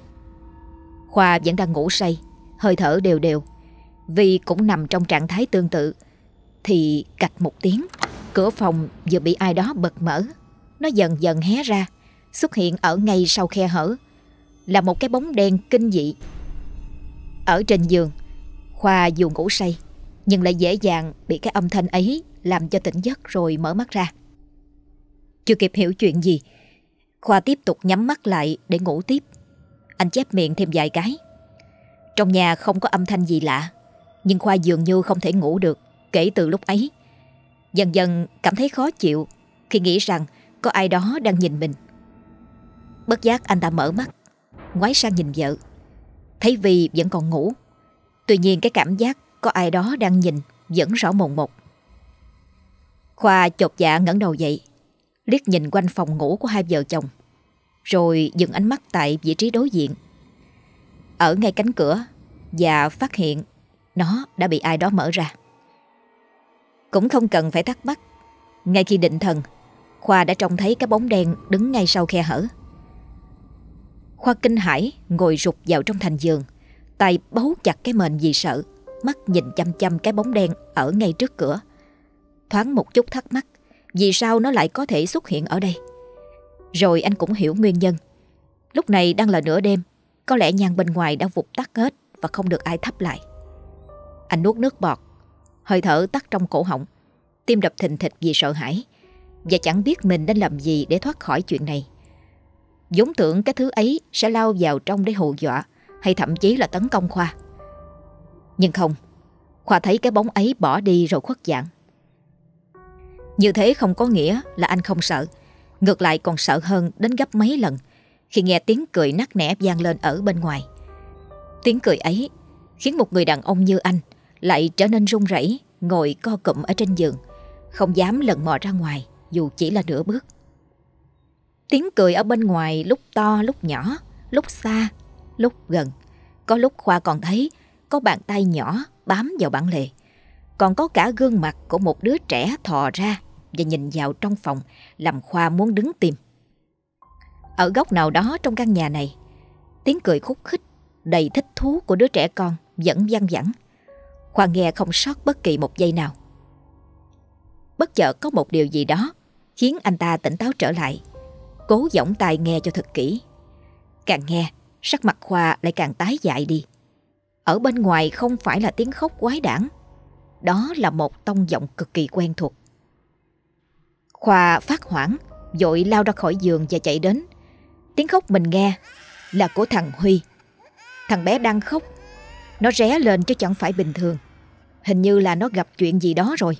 Khoa vẫn đang ngủ say, hơi thở đều đều. Vì cũng nằm trong trạng thái tương tự, thì cạch một tiếng, cửa phòng vừa bị ai đó bật mở. Nó dần dần hé ra, xuất hiện ở ngay sau khe hở là một cái bóng đen kinh dị. Ở trên giường, Khoa dù ngủ say nhưng lại dễ dàng bị cái âm thanh ấy làm cho tỉnh giấc rồi mở mắt ra. Chưa kịp hiểu chuyện gì, Khoa tiếp tục nhắm mắt lại để ngủ tiếp. Anh chép miệng thêm vài cái. Trong nhà không có âm thanh gì lạ, nhưng Khoa dường như không thể ngủ được kể từ lúc ấy. Dần dần cảm thấy khó chịu khi nghĩ rằng có ai đó đang nhìn mình. Bất giác anh ta mở mắt, ngoái sang nhìn vợ. Thấy Vi vẫn còn ngủ, tuy nhiên cái cảm giác có ai đó đang nhìn vẫn rõ mồn một. Khoa chột dạ ngẩng đầu dậy, liếc nhìn quanh phòng ngủ của hai vợ chồng, rồi dừng ánh mắt tại vị trí đối diện, ở ngay cánh cửa, và phát hiện nó đã bị ai đó mở ra. Cũng không cần phải thắc mắc, ngay khi định thần, Khoa đã trông thấy cái bóng đen đứng ngay sau khe hở. Khoa kinh hãi ngồi rụt vào trong thành giường, tay bấu chặt cái mền vì sợ, mắt nhìn chăm chăm cái bóng đen ở ngay trước cửa. Thoáng một chút thắc mắc vì sao nó lại có thể xuất hiện ở đây. Rồi anh cũng hiểu nguyên nhân. Lúc này đang là nửa đêm, có lẽ nhang bên ngoài đã vụt tắt hết và không được ai thắp lại. Anh nuốt nước bọt, hơi thở tắt trong cổ họng, tim đập thình thịch vì sợ hãi, và chẳng biết mình nên làm gì để thoát khỏi chuyện này. Vốn tưởng cái thứ ấy sẽ lao vào trong để hù dọa hay thậm chí là tấn công Khoa. Nhưng không, Khoa thấy cái bóng ấy bỏ đi rồi khuất dạng. Như thế không có nghĩa là anh không sợ, ngược lại còn sợ hơn đến gấp mấy lần khi nghe tiếng cười nắc nẻ vang lên ở bên ngoài. Tiếng cười ấy khiến một người đàn ông như anh lại trở nên run rẩy, ngồi co cụm ở trên giường, không dám lần mò ra ngoài dù chỉ là nửa bước. Tiếng cười ở bên ngoài lúc to lúc nhỏ, lúc xa lúc gần. Có lúc Khoa còn thấy có bàn tay nhỏ bám vào bản lề, còn có cả gương mặt của một đứa trẻ thò ra và nhìn vào trong phòng, làm Khoa muốn đứng tim. Ở góc nào đó trong căn nhà này, tiếng cười khúc khích đầy thích thú của đứa trẻ con vẫn văng vẳng. Khoa nghe không sót bất kỳ một giây nào. Bất chợt có một điều gì đó khiến anh ta tỉnh táo trở lại, cố giỏng tai nghe cho thật kỹ. Càng nghe, sắc mặt Khoa lại càng tái dại đi. Ở bên ngoài không phải là tiếng khóc quái đản, đó là một tông giọng cực kỳ quen thuộc. Khoa phát hoảng, vội lao ra khỏi giường và chạy đến. Tiếng khóc mình nghe là của thằng Huy. Thằng bé đang khóc, nó ré lên chứ chẳng phải bình thường. Hình như là nó gặp chuyện gì đó rồi.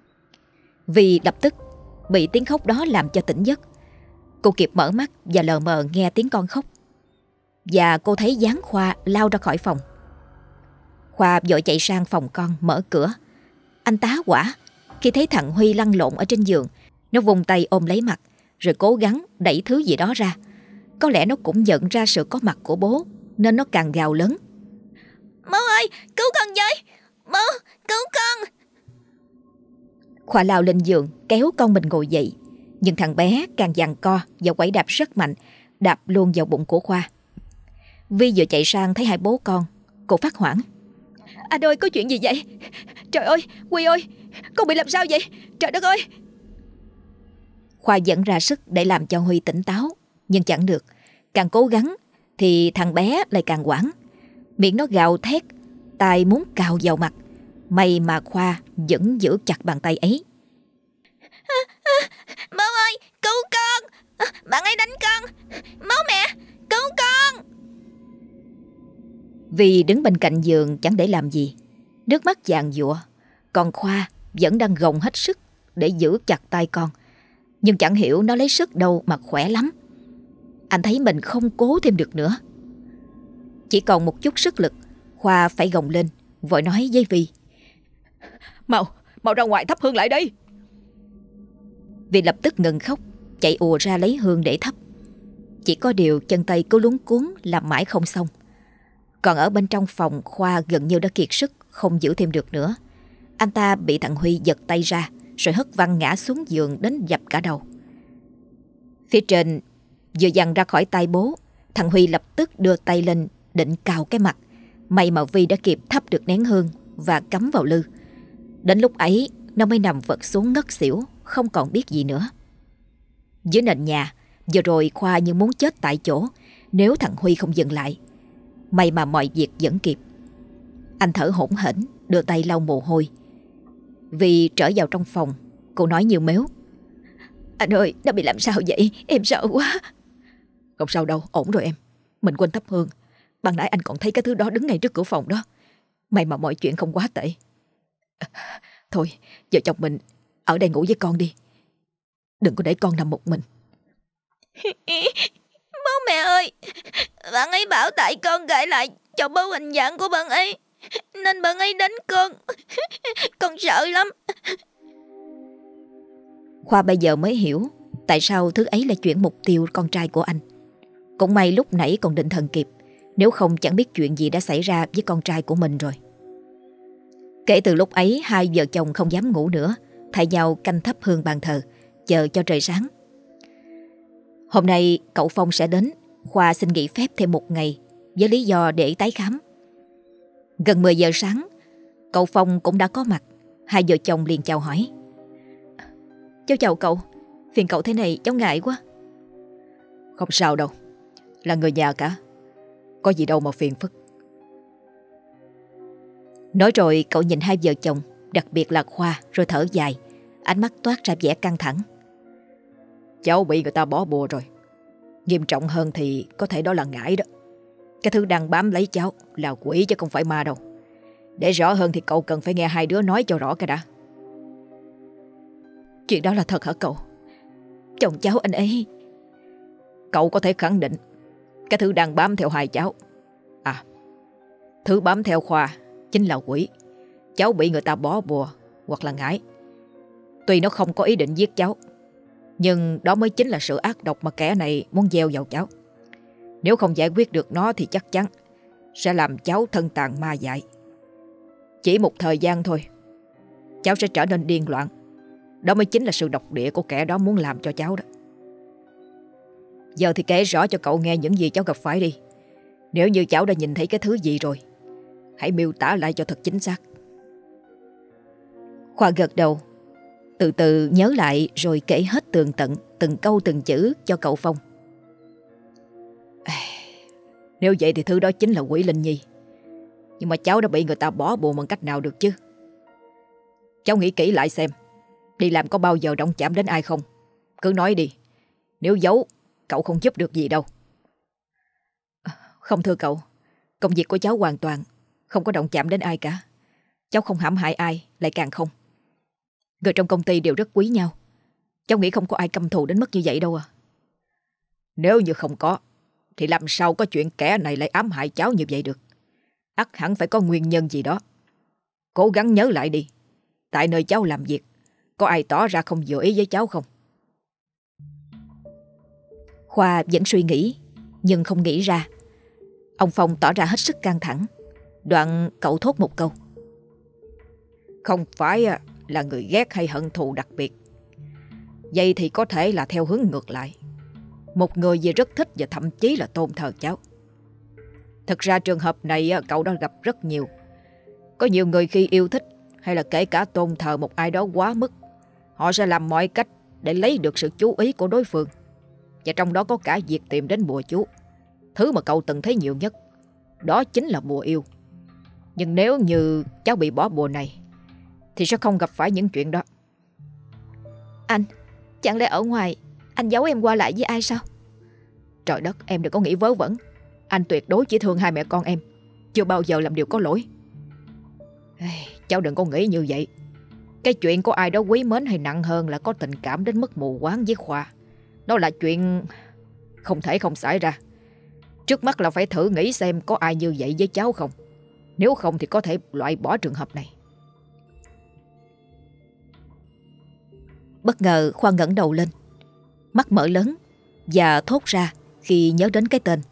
Vì lập tức bị tiếng khóc đó làm cho tỉnh giấc. Cô kịp mở mắt và lờ mờ nghe tiếng con khóc, và cô thấy dáng Khoa lao ra khỏi phòng. Khoa vội chạy sang phòng con mở cửa. Anh tá hỏa khi thấy thằng Huy lăn lộn ở trên giường. Nó vùng tay ôm lấy mặt, rồi cố gắng đẩy thứ gì đó ra. Có lẽ nó cũng nhận ra sự có mặt của bố, nên nó càng gào lớn: Bố ơi, cứu con với! Bố, cứu con! Khoa lao lên giường kéo con mình ngồi dậy, nhưng thằng bé càng giằng co và quẩy đạp rất mạnh, đạp luôn vào bụng của Khoa. Vi vừa chạy sang thấy hai bố con, Cô phát hoảng. Anh ơi, có chuyện gì vậy? Trời ơi, Huy ơi, con bị làm sao vậy? Trời đất ơi! Khoa dẫn ra sức để làm cho Huy tỉnh táo, nhưng chẳng được. Càng cố gắng thì thằng bé lại càng quảng. Miệng nó gào thét, tay muốn cào vào mặt. May mà Khoa vẫn giữ chặt bàn tay ấy. Bố ơi, cứu con! Bạn ấy đánh con! Bố mẹ, cứu con! Vì đứng bên cạnh giường chẳng để làm gì, nước mắt giàn giụa, còn Khoa vẫn đang gồng hết sức để giữ chặt tay con. Nhưng chẳng hiểu nó lấy sức đâu mà khỏe lắm. Anh thấy mình không cố thêm được nữa. Chỉ còn một chút sức lực, Khoa phải gồng lên, vội nói với Vi: Mau ra ngoài thắp hương lại đây. Vi lập tức ngừng khóc, chạy ùa ra lấy hương để thắp. Chỉ có điều chân tay cứ luống cuống làm mãi không xong. Còn ở bên trong phòng, Khoa gần như đã kiệt sức, không giữ thêm được nữa. Anh ta bị thằng Huy giật tay ra, rồi hất văng ngã xuống giường đến dập cả đầu. Phía trên vừa giằng ra khỏi tay bố, thằng Huy lập tức đưa tay lên định cào cái mặt. May mà Vi đã kịp thắp được nén hương và cắm vào lư. Đến lúc ấy nó mới nằm vật xuống ngất xỉu, không còn biết gì nữa. Dưới nền nhà, vừa rồi Khoa như muốn chết tại chỗ nếu thằng Huy không dừng lại. May mà mọi việc vẫn kịp. Anh thở hổn hển, đưa tay lau mồ hôi. Vi trở vào trong phòng, cô nói như mếu: Anh ơi, nó bị làm sao vậy? Em sợ quá. Không sao đâu, ổn rồi em. Mình quên thắp hương. Ban nãy anh còn thấy cái thứ đó đứng ngay trước cửa phòng đó. May mà mọi chuyện không quá tệ. Thôi, vợ chồng mình ở đây ngủ với con đi. Đừng có để con nằm một mình. Bố mẹ ơi, bạn ấy bảo tại con gửi lại cho bố hình dạng của bạn ấy, nên bạn ấy đánh con. Con sợ lắm. Khoa bây giờ mới hiểu tại sao thứ ấy là chuyển mục tiêu con trai của anh. Cũng may lúc nãy còn định thần kịp, nếu không chẳng biết chuyện gì đã xảy ra với con trai của mình rồi. Kể từ lúc ấy, hai vợ chồng không dám ngủ nữa, thay nhau canh thắp hương bàn thờ, chờ cho trời sáng. Hôm nay cậu Phong sẽ đến. Khoa xin nghỉ phép thêm một ngày với lý do để tái khám. Gần 10 giờ sáng, cậu Phong cũng đã có mặt. Hai vợ chồng liền chào hỏi. Cháu chào cậu, phiền cậu thế này cháu ngại quá. Không sao đâu, là người nhà cả, có gì đâu mà phiền phức. Nói rồi cậu nhìn hai vợ chồng, đặc biệt là Khoa, rồi thở dài, ánh mắt toát ra vẻ căng thẳng. Cháu bị người ta bỏ bùa rồi. Nghiêm trọng hơn thì có thể đó là ngải đó. Cái thứ đang bám lấy cháu là quỷ chứ không phải ma đâu. Để rõ hơn thì cậu cần phải nghe hai đứa nói cho rõ cái đã. Chuyện đó là thật hả cậu? Chồng cháu anh ấy... Cậu có thể khẳng định cái thứ đang bám theo hai cháu, thứ bám theo Khoa chính là quỷ. Cháu bị người ta bỏ bùa hoặc là ngải. Tuy nó không có ý định giết cháu, nhưng đó mới chính là sự ác độc mà kẻ này muốn gieo vào cháu. Nếu không giải quyết được nó thì chắc chắn sẽ làm cháu thân tàn ma dại. Chỉ một thời gian thôi, cháu sẽ trở nên điên loạn. Đó mới chính là sự độc địa của kẻ đó muốn làm cho cháu đó. Giờ thì kể rõ cho cậu nghe những gì cháu gặp phải đi. Nếu như cháu đã nhìn thấy cái thứ gì rồi, hãy miêu tả lại cho thật chính xác. Khoa gật đầu, từ từ nhớ lại rồi kể hết tường tận, từng câu từng chữ cho cậu Phong. Nếu vậy thì thứ đó chính là quỷ Linh Nhi. Nhưng mà cháu đã bị người ta bỏ bùa bằng cách nào được chứ? Cháu nghĩ kỹ lại xem, đi làm có bao giờ động chạm đến ai không? Cứ nói đi, nếu giấu cậu không giúp được gì đâu. Không thưa cậu, công việc của cháu hoàn toàn không có động chạm đến ai cả. Cháu không hãm hại ai, lại càng không. Người trong công ty đều rất quý nhau. Cháu nghĩ không có ai căm thù đến mức như vậy đâu à. Nếu như không có, thì làm sao có chuyện kẻ này lại ám hại cháu như vậy được? Ắt hẳn phải có nguyên nhân gì đó. Cố gắng nhớ lại đi, tại nơi cháu làm việc, có ai tỏ ra không vừa ý với cháu không? Khoa vẫn suy nghĩ, nhưng không nghĩ ra. Ông Phong tỏ ra hết sức căng thẳng. Đoạn cậu thốt một câu. Không phải là người ghét hay hận thù đặc biệt. Vậy thì có thể là theo hướng ngược lại. Một người gì rất thích và thậm chí là tôn thờ cháu. Thật ra trường hợp này cậu đã gặp rất nhiều. Có nhiều người khi yêu thích hay là kể cả tôn thờ một ai đó quá mức, họ sẽ làm mọi cách để lấy được sự chú ý của đối phương. Và trong đó có cả việc tìm đến bùa chú. Thứ mà cậu từng thấy nhiều nhất đó chính là bùa yêu. Nhưng nếu như cháu bị bỏ bùa này thì sẽ không gặp phải những chuyện đó. Anh, chẳng lẽ ở ngoài anh giấu em qua lại với ai sao? Trời đất, em đừng có nghĩ vớ vẩn. Anh tuyệt đối chỉ thương hai mẹ con em, chưa bao giờ làm điều có lỗi. Cháu đừng có nghĩ như vậy. Cái chuyện có ai đó quý mến hay nặng hơn là có tình cảm đến mức mù quáng với Khoa, nó là chuyện không thể không xảy ra. Trước mắt là phải thử nghĩ xem có ai như vậy với cháu không. Nếu không thì có thể loại bỏ trường hợp này. Bất ngờ Khoa ngẩng đầu lên, mắt mở lớn và thốt ra khi nhớ đến cái tên.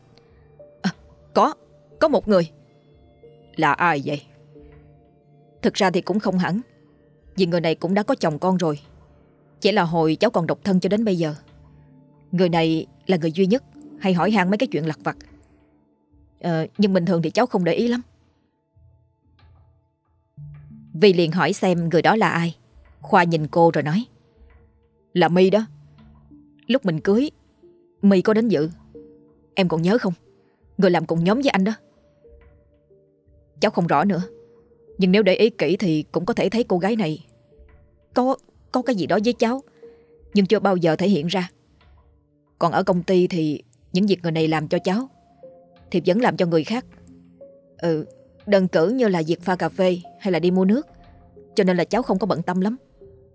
Có một người. Là ai vậy? Thực ra thì cũng không hẳn, vì người này cũng đã có chồng con rồi. Chỉ là hồi cháu còn độc thân cho đến bây giờ. Người này là người duy nhất hay hỏi han mấy cái chuyện lặt vặt. Nhưng bình thường thì cháu không để ý lắm. Vì liền hỏi xem người đó là ai. Khoa nhìn cô rồi nói: Là My đó. Lúc mình cưới, My có đến dự. Em còn nhớ không? Người làm cùng nhóm với anh đó. Cháu không rõ nữa, nhưng nếu để ý kỹ thì cũng có thể thấy cô gái này có cái gì đó với cháu, nhưng chưa bao giờ thể hiện ra. Còn ở công ty thì những việc người này làm cho cháu thì vẫn làm cho người khác. Đơn cử như là việc pha cà phê hay là đi mua nước. Cho nên là cháu không có bận tâm lắm.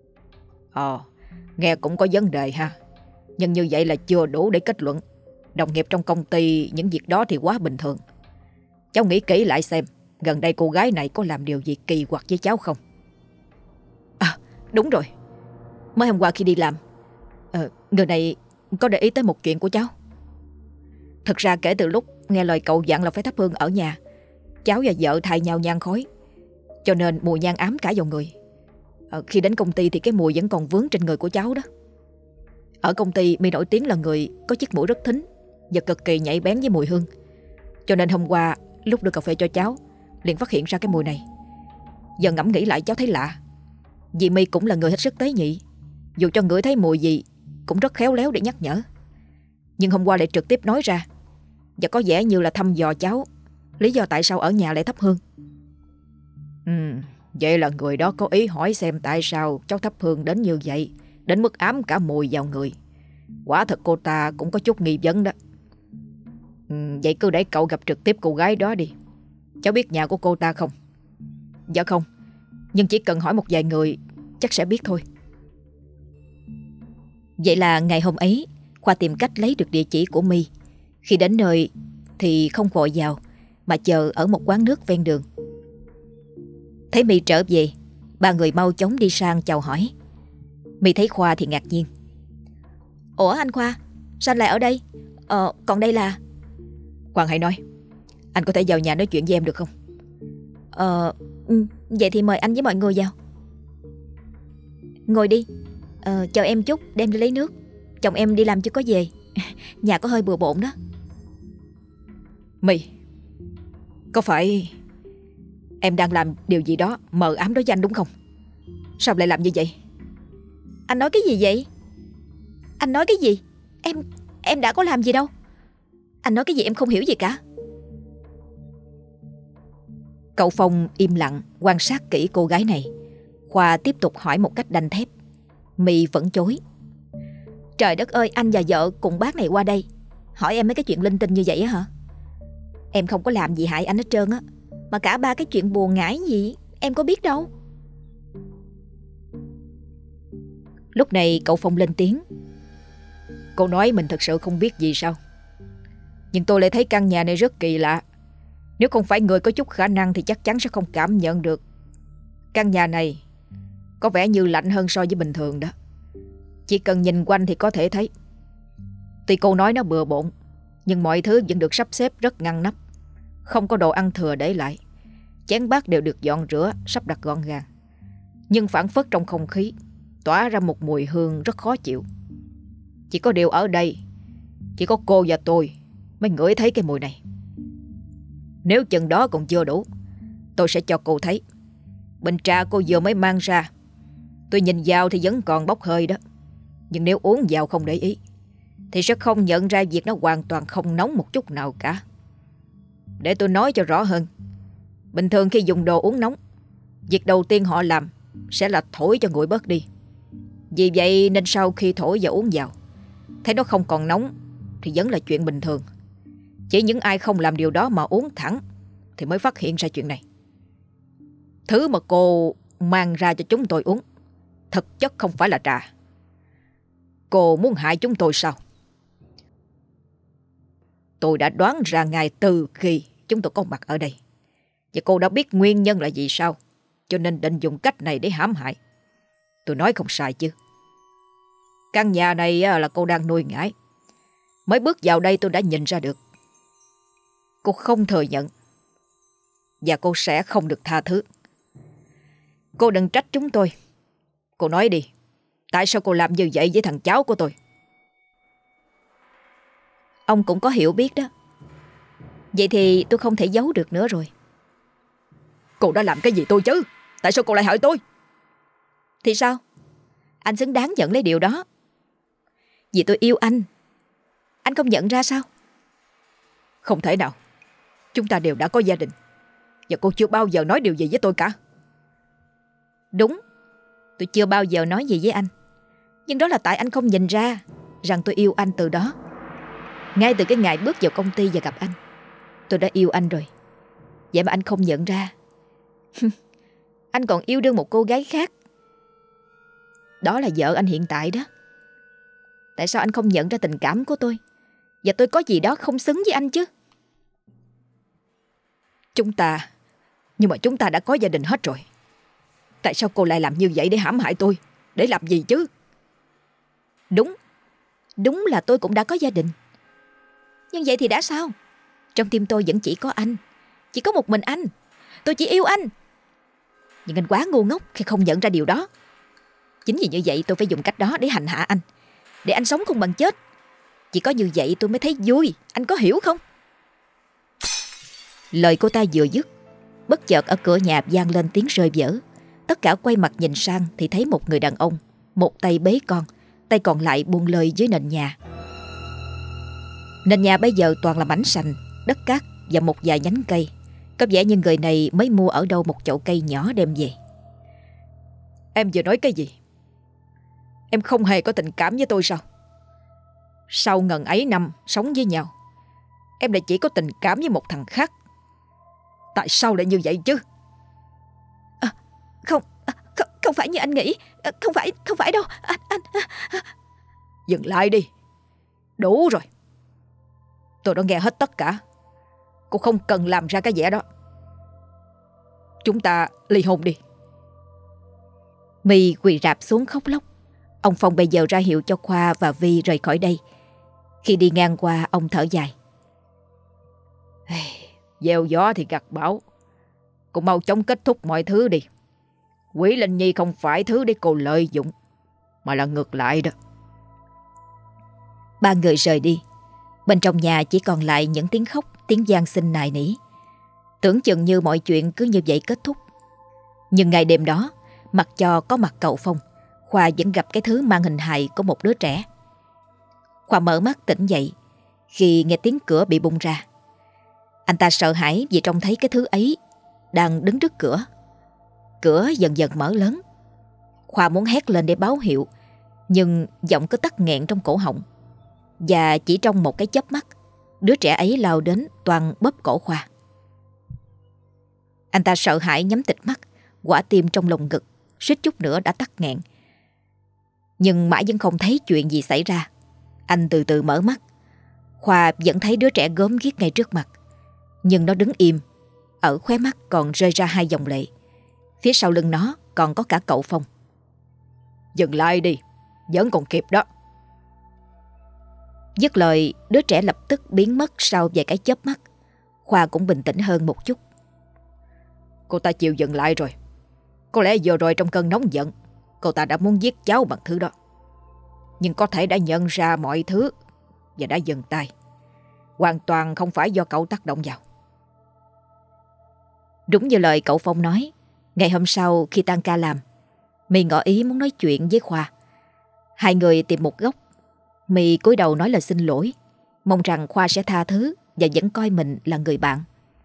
Nghe cũng có vấn đề ha. Nhưng như vậy là chưa đủ để kết luận. Đồng nghiệp trong công ty những việc đó thì quá bình thường. Cháu nghĩ kỹ lại xem gần đây cô gái này có làm điều gì kỳ quặc với cháu không? Đúng rồi. Mới hôm qua khi đi làm, người này có để ý tới một chuyện của cháu. Thật ra kể từ lúc nghe lời cậu dặn là phải thắp hương ở nhà, cháu và vợ thay nhau nhang khói, cho nên mùi nhang ám cả vào người. Khi đến công ty thì cái mùi vẫn còn vướng trên người của cháu đó. Ở công ty My nổi tiếng là người có chiếc mũi rất thính và cực kỳ nhạy bén với mùi hương. Cho nên hôm qua lúc đưa cà phê cho cháu liền phát hiện ra cái mùi này. Giờ ngẫm nghĩ lại cháu thấy lạ, vì My cũng là người hết sức tế nhị. Dù cho ngửi thấy mùi gì cũng rất khéo léo để nhắc nhở. Nhưng hôm qua lại trực tiếp nói ra, và có vẻ như là thăm dò cháu lý do tại sao ở nhà lại thắp hương. Vậy là người đó có ý hỏi xem tại sao cháu thắp hương đến như vậy, đến mức ám cả mùi vào người. Quả thật cô ta cũng có chút nghi vấn đó. Vậy cứ để cậu gặp trực tiếp cô gái đó đi. Cháu biết nhà của cô ta không? Dạ không, nhưng chỉ cần hỏi một vài người chắc sẽ biết thôi. Vậy là ngày hôm ấy Khoa tìm cách lấy được địa chỉ của My. Khi đến nơi thì không vội vào, mà chờ ở một quán nước ven đường. Thấy My trở về, ba người mau chóng đi sang chào hỏi. My thấy Khoa thì ngạc nhiên. Ủa anh Khoa, sao anh lại ở đây? Còn đây là... Khoan hãy nói, anh có thể vào nhà nói chuyện với em được không? Vậy thì mời anh với mọi người vào. Ngồi đi. Chờ em chút, đem đi lấy nước. Chồng em đi làm chưa có về. Nhà có hơi bừa bộn đó. My, có phải em đang làm điều gì đó mờ ám đối với anh đúng không? Sao lại làm như vậy? Anh nói cái gì vậy? Anh nói cái gì? Em đã có làm gì đâu. Anh nói cái gì em không hiểu gì cả. Cậu Phong im lặng quan sát kỹ cô gái này. Khoa tiếp tục hỏi một cách đanh thép. My vẫn chối. Trời đất ơi, anh và vợ cùng bác này qua đây hỏi em mấy cái chuyện linh tinh như vậy á hả? Em không có làm gì hại anh hết trơn á. Mà cả ba cái chuyện buồn ngãi gì em có biết đâu. Lúc này cậu Phong lên tiếng. Cô nói mình thật sự không biết gì sao? Nhưng tôi lại thấy căn nhà này rất kỳ lạ. Nếu không phải người có chút khả năng thì chắc chắn sẽ không cảm nhận được. Căn nhà này có vẻ như lạnh hơn so với bình thường đó. Chỉ cần nhìn quanh thì có thể thấy. Tuy cô nói nó bừa bộn, nhưng mọi thứ vẫn được sắp xếp rất ngăn nắp. Không có đồ ăn thừa để lại. Chén bát đều được dọn rửa, sắp đặt gọn gàng. Nhưng phảng phất trong không khí tỏa ra một mùi hương rất khó chịu. Chỉ có điều ở đây chỉ có cô và tôi mới ngửi thấy cái mùi này. Nếu chừng đó còn chưa đủ, tôi sẽ cho cô thấy. Bình trà cô vừa mới mang ra, tôi nhìn vào thì vẫn còn bốc hơi đó. Nhưng nếu uống vào không để ý thì sẽ không nhận ra việc nó hoàn toàn không nóng một chút nào cả. Để tôi nói cho rõ hơn. Bình thường khi dùng đồ uống nóng, việc đầu tiên họ làm sẽ là thổi cho nguội bớt đi. Vì vậy nên sau khi thổi và uống vào, thấy nó không còn nóng thì vẫn là chuyện bình thường. Chỉ những ai không làm điều đó mà uống thẳng thì mới phát hiện ra chuyện này. Thứ mà cô mang ra cho chúng tôi uống thực chất không phải là trà. Cô muốn hại chúng tôi sao? Tôi đã đoán ra ngay từ khi chúng tôi có mặt ở đây. Và cô đã biết nguyên nhân là gì sao, cho nên định dùng cách này để hãm hại. Tôi nói không sai chứ? Căn nhà này là cô đang nuôi ngải. Mới bước vào đây tôi đã nhìn ra được. Cô không thừa nhận, và cô sẽ không được tha thứ. Cô đừng trách chúng tôi. Cô nói đi, tại sao cô làm như vậy với thằng cháu của tôi? Ông cũng có hiểu biết đó. Vậy thì tôi không thể giấu được nữa rồi. Cô đã làm cái gì tôi chứ? Tại sao cô lại hại tôi? Thì sao? Anh xứng đáng nhận lấy điều đó. Vì tôi yêu anh. Anh không nhận ra sao? Không thể nào. Chúng ta đều đã có gia đình, và cô chưa bao giờ nói điều gì với tôi cả. Đúng, tôi chưa bao giờ nói gì với anh. Nhưng đó là tại anh không nhìn ra rằng tôi yêu anh từ đó. Ngay từ cái ngày bước vào công ty và gặp anh, tôi đã yêu anh rồi. Vậy mà anh không nhận ra. Anh còn yêu đương một cô gái khác. Đó là vợ anh hiện tại đó. Tại sao anh không nhận ra tình cảm của tôi? Và tôi có gì đó không xứng với anh chứ? Nhưng mà chúng ta đã có gia đình hết rồi. Tại sao cô lại làm như vậy để hãm hại tôi? Để làm gì chứ? Đúng là tôi cũng đã có gia đình. Nhưng vậy thì đã sao? Trong tim tôi vẫn chỉ có anh. Chỉ có một mình anh. Tôi chỉ yêu anh. Nhưng anh quá ngu ngốc khi không nhận ra điều đó. Chính vì như vậy tôi phải dùng cách đó để hành hạ anh, để anh sống không bằng chết. Chỉ có như vậy tôi mới thấy vui. Anh có hiểu không? Lời cô ta vừa dứt, bất chợt ở cửa nhà vang lên tiếng rơi vỡ. Tất cả quay mặt nhìn sang thì thấy một người đàn ông, một tay bế con, tay còn lại buông lơi dưới nền nhà. Nền nhà bây giờ toàn là mảnh sành, đất cát và một vài nhánh cây. Có vẻ như người này mới mua ở đâu một chậu cây nhỏ đem về. Em vừa nói cái gì? Em không hề có tình cảm với tôi sao? Sau ngần ấy năm sống với nhau, em lại chỉ có tình cảm với một thằng khác. Tại sao lại như vậy chứ? Không phải như anh nghĩ. Không phải đâu anh. Dừng lại đi. Đủ rồi. Tôi đã nghe hết tất cả. Cô không cần làm ra cái vẻ đó. Chúng ta ly hôn đi. My quỳ rạp xuống khóc lóc. Ông Phong bây giờ ra hiệu cho Khoa và Vi rời khỏi đây. Khi đi ngang qua, ông thở dài. Gieo gió thì gặt bão. Cô mau chóng kết thúc mọi thứ đi. Quý Linh Nhi không phải thứ để cô lợi dụng, mà là ngược lại đó. Ba người rời đi. Bên trong nhà chỉ còn lại những tiếng khóc, tiếng van xin nài nỉ. Tưởng chừng như mọi chuyện cứ như vậy kết thúc. Nhưng ngày đêm đó, mặc cho có mặt cậu Phong, Khoa vẫn gặp cái thứ mang hình hài của một đứa trẻ. Khoa mở mắt tỉnh dậy khi nghe tiếng cửa bị bung ra. Anh ta sợ hãi vì trông thấy cái thứ ấy đang đứng trước cửa. Cửa dần dần mở lớn. Khoa muốn hét lên để báo hiệu, nhưng giọng cứ tắc nghẹn trong cổ họng. Và chỉ trong một cái chớp mắt, đứa trẻ ấy lao đến toàn bóp cổ Khoa. Anh ta sợ hãi nhắm tịt mắt, quả tim trong lồng ngực suýt chút nữa đã tắc nghẹn. Nhưng mãi vẫn không thấy chuyện gì xảy ra. Anh từ từ mở mắt. Khoa vẫn thấy đứa trẻ gớm ghiếc ngay trước mặt, nhưng nó đứng im. Ở khóe mắt còn rơi ra 2 dòng lệ. Phía sau lưng nó còn có cả cậu Phong. Dừng lại đi, vẫn còn kịp đó. Dứt lời, đứa trẻ lập tức biến mất sau vài cái chớp mắt. Khoa cũng bình tĩnh hơn một chút. Cô ta chịu dừng lại rồi. Có lẽ vừa rồi trong cơn nóng giận, cô ta đã muốn giết cháu bằng thứ đó. Nhưng có thể đã nhận ra mọi thứ và đã dừng tay. Hoàn toàn không phải do cậu tác động vào. Đúng như lời cậu Phong nói, ngày hôm sau khi tan ca làm, My ngỏ ý muốn nói chuyện với Khoa. Hai người tìm một góc, My cúi đầu nói lời xin lỗi, mong rằng Khoa sẽ tha thứ và vẫn coi mình là người bạn.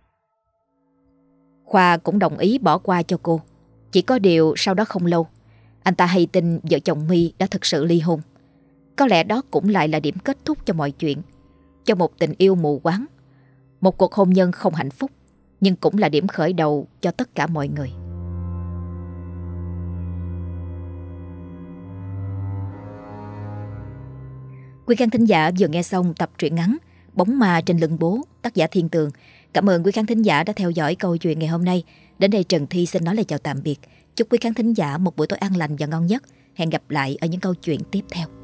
Khoa cũng đồng ý bỏ qua cho cô. Chỉ có điều sau đó không lâu, anh ta hay tin vợ chồng My đã thực sự ly hôn. Có lẽ đó cũng lại là điểm kết thúc cho mọi chuyện, cho một tình yêu mù quáng, một cuộc hôn nhân không hạnh phúc, nhưng cũng là điểm khởi đầu cho tất cả mọi người. Quý khán thính giả vừa nghe xong tập truyện ngắn Bóng ma trên lưng bố, tác giả Thiên Tường. Cảm ơn quý khán thính giả đã theo dõi câu chuyện ngày hôm nay. Đến đây Trần Thi xin nói lời chào tạm biệt. Chúc quý khán thính giả một buổi tối an lành và ngon giấc. Hẹn gặp lại ở những câu chuyện tiếp theo.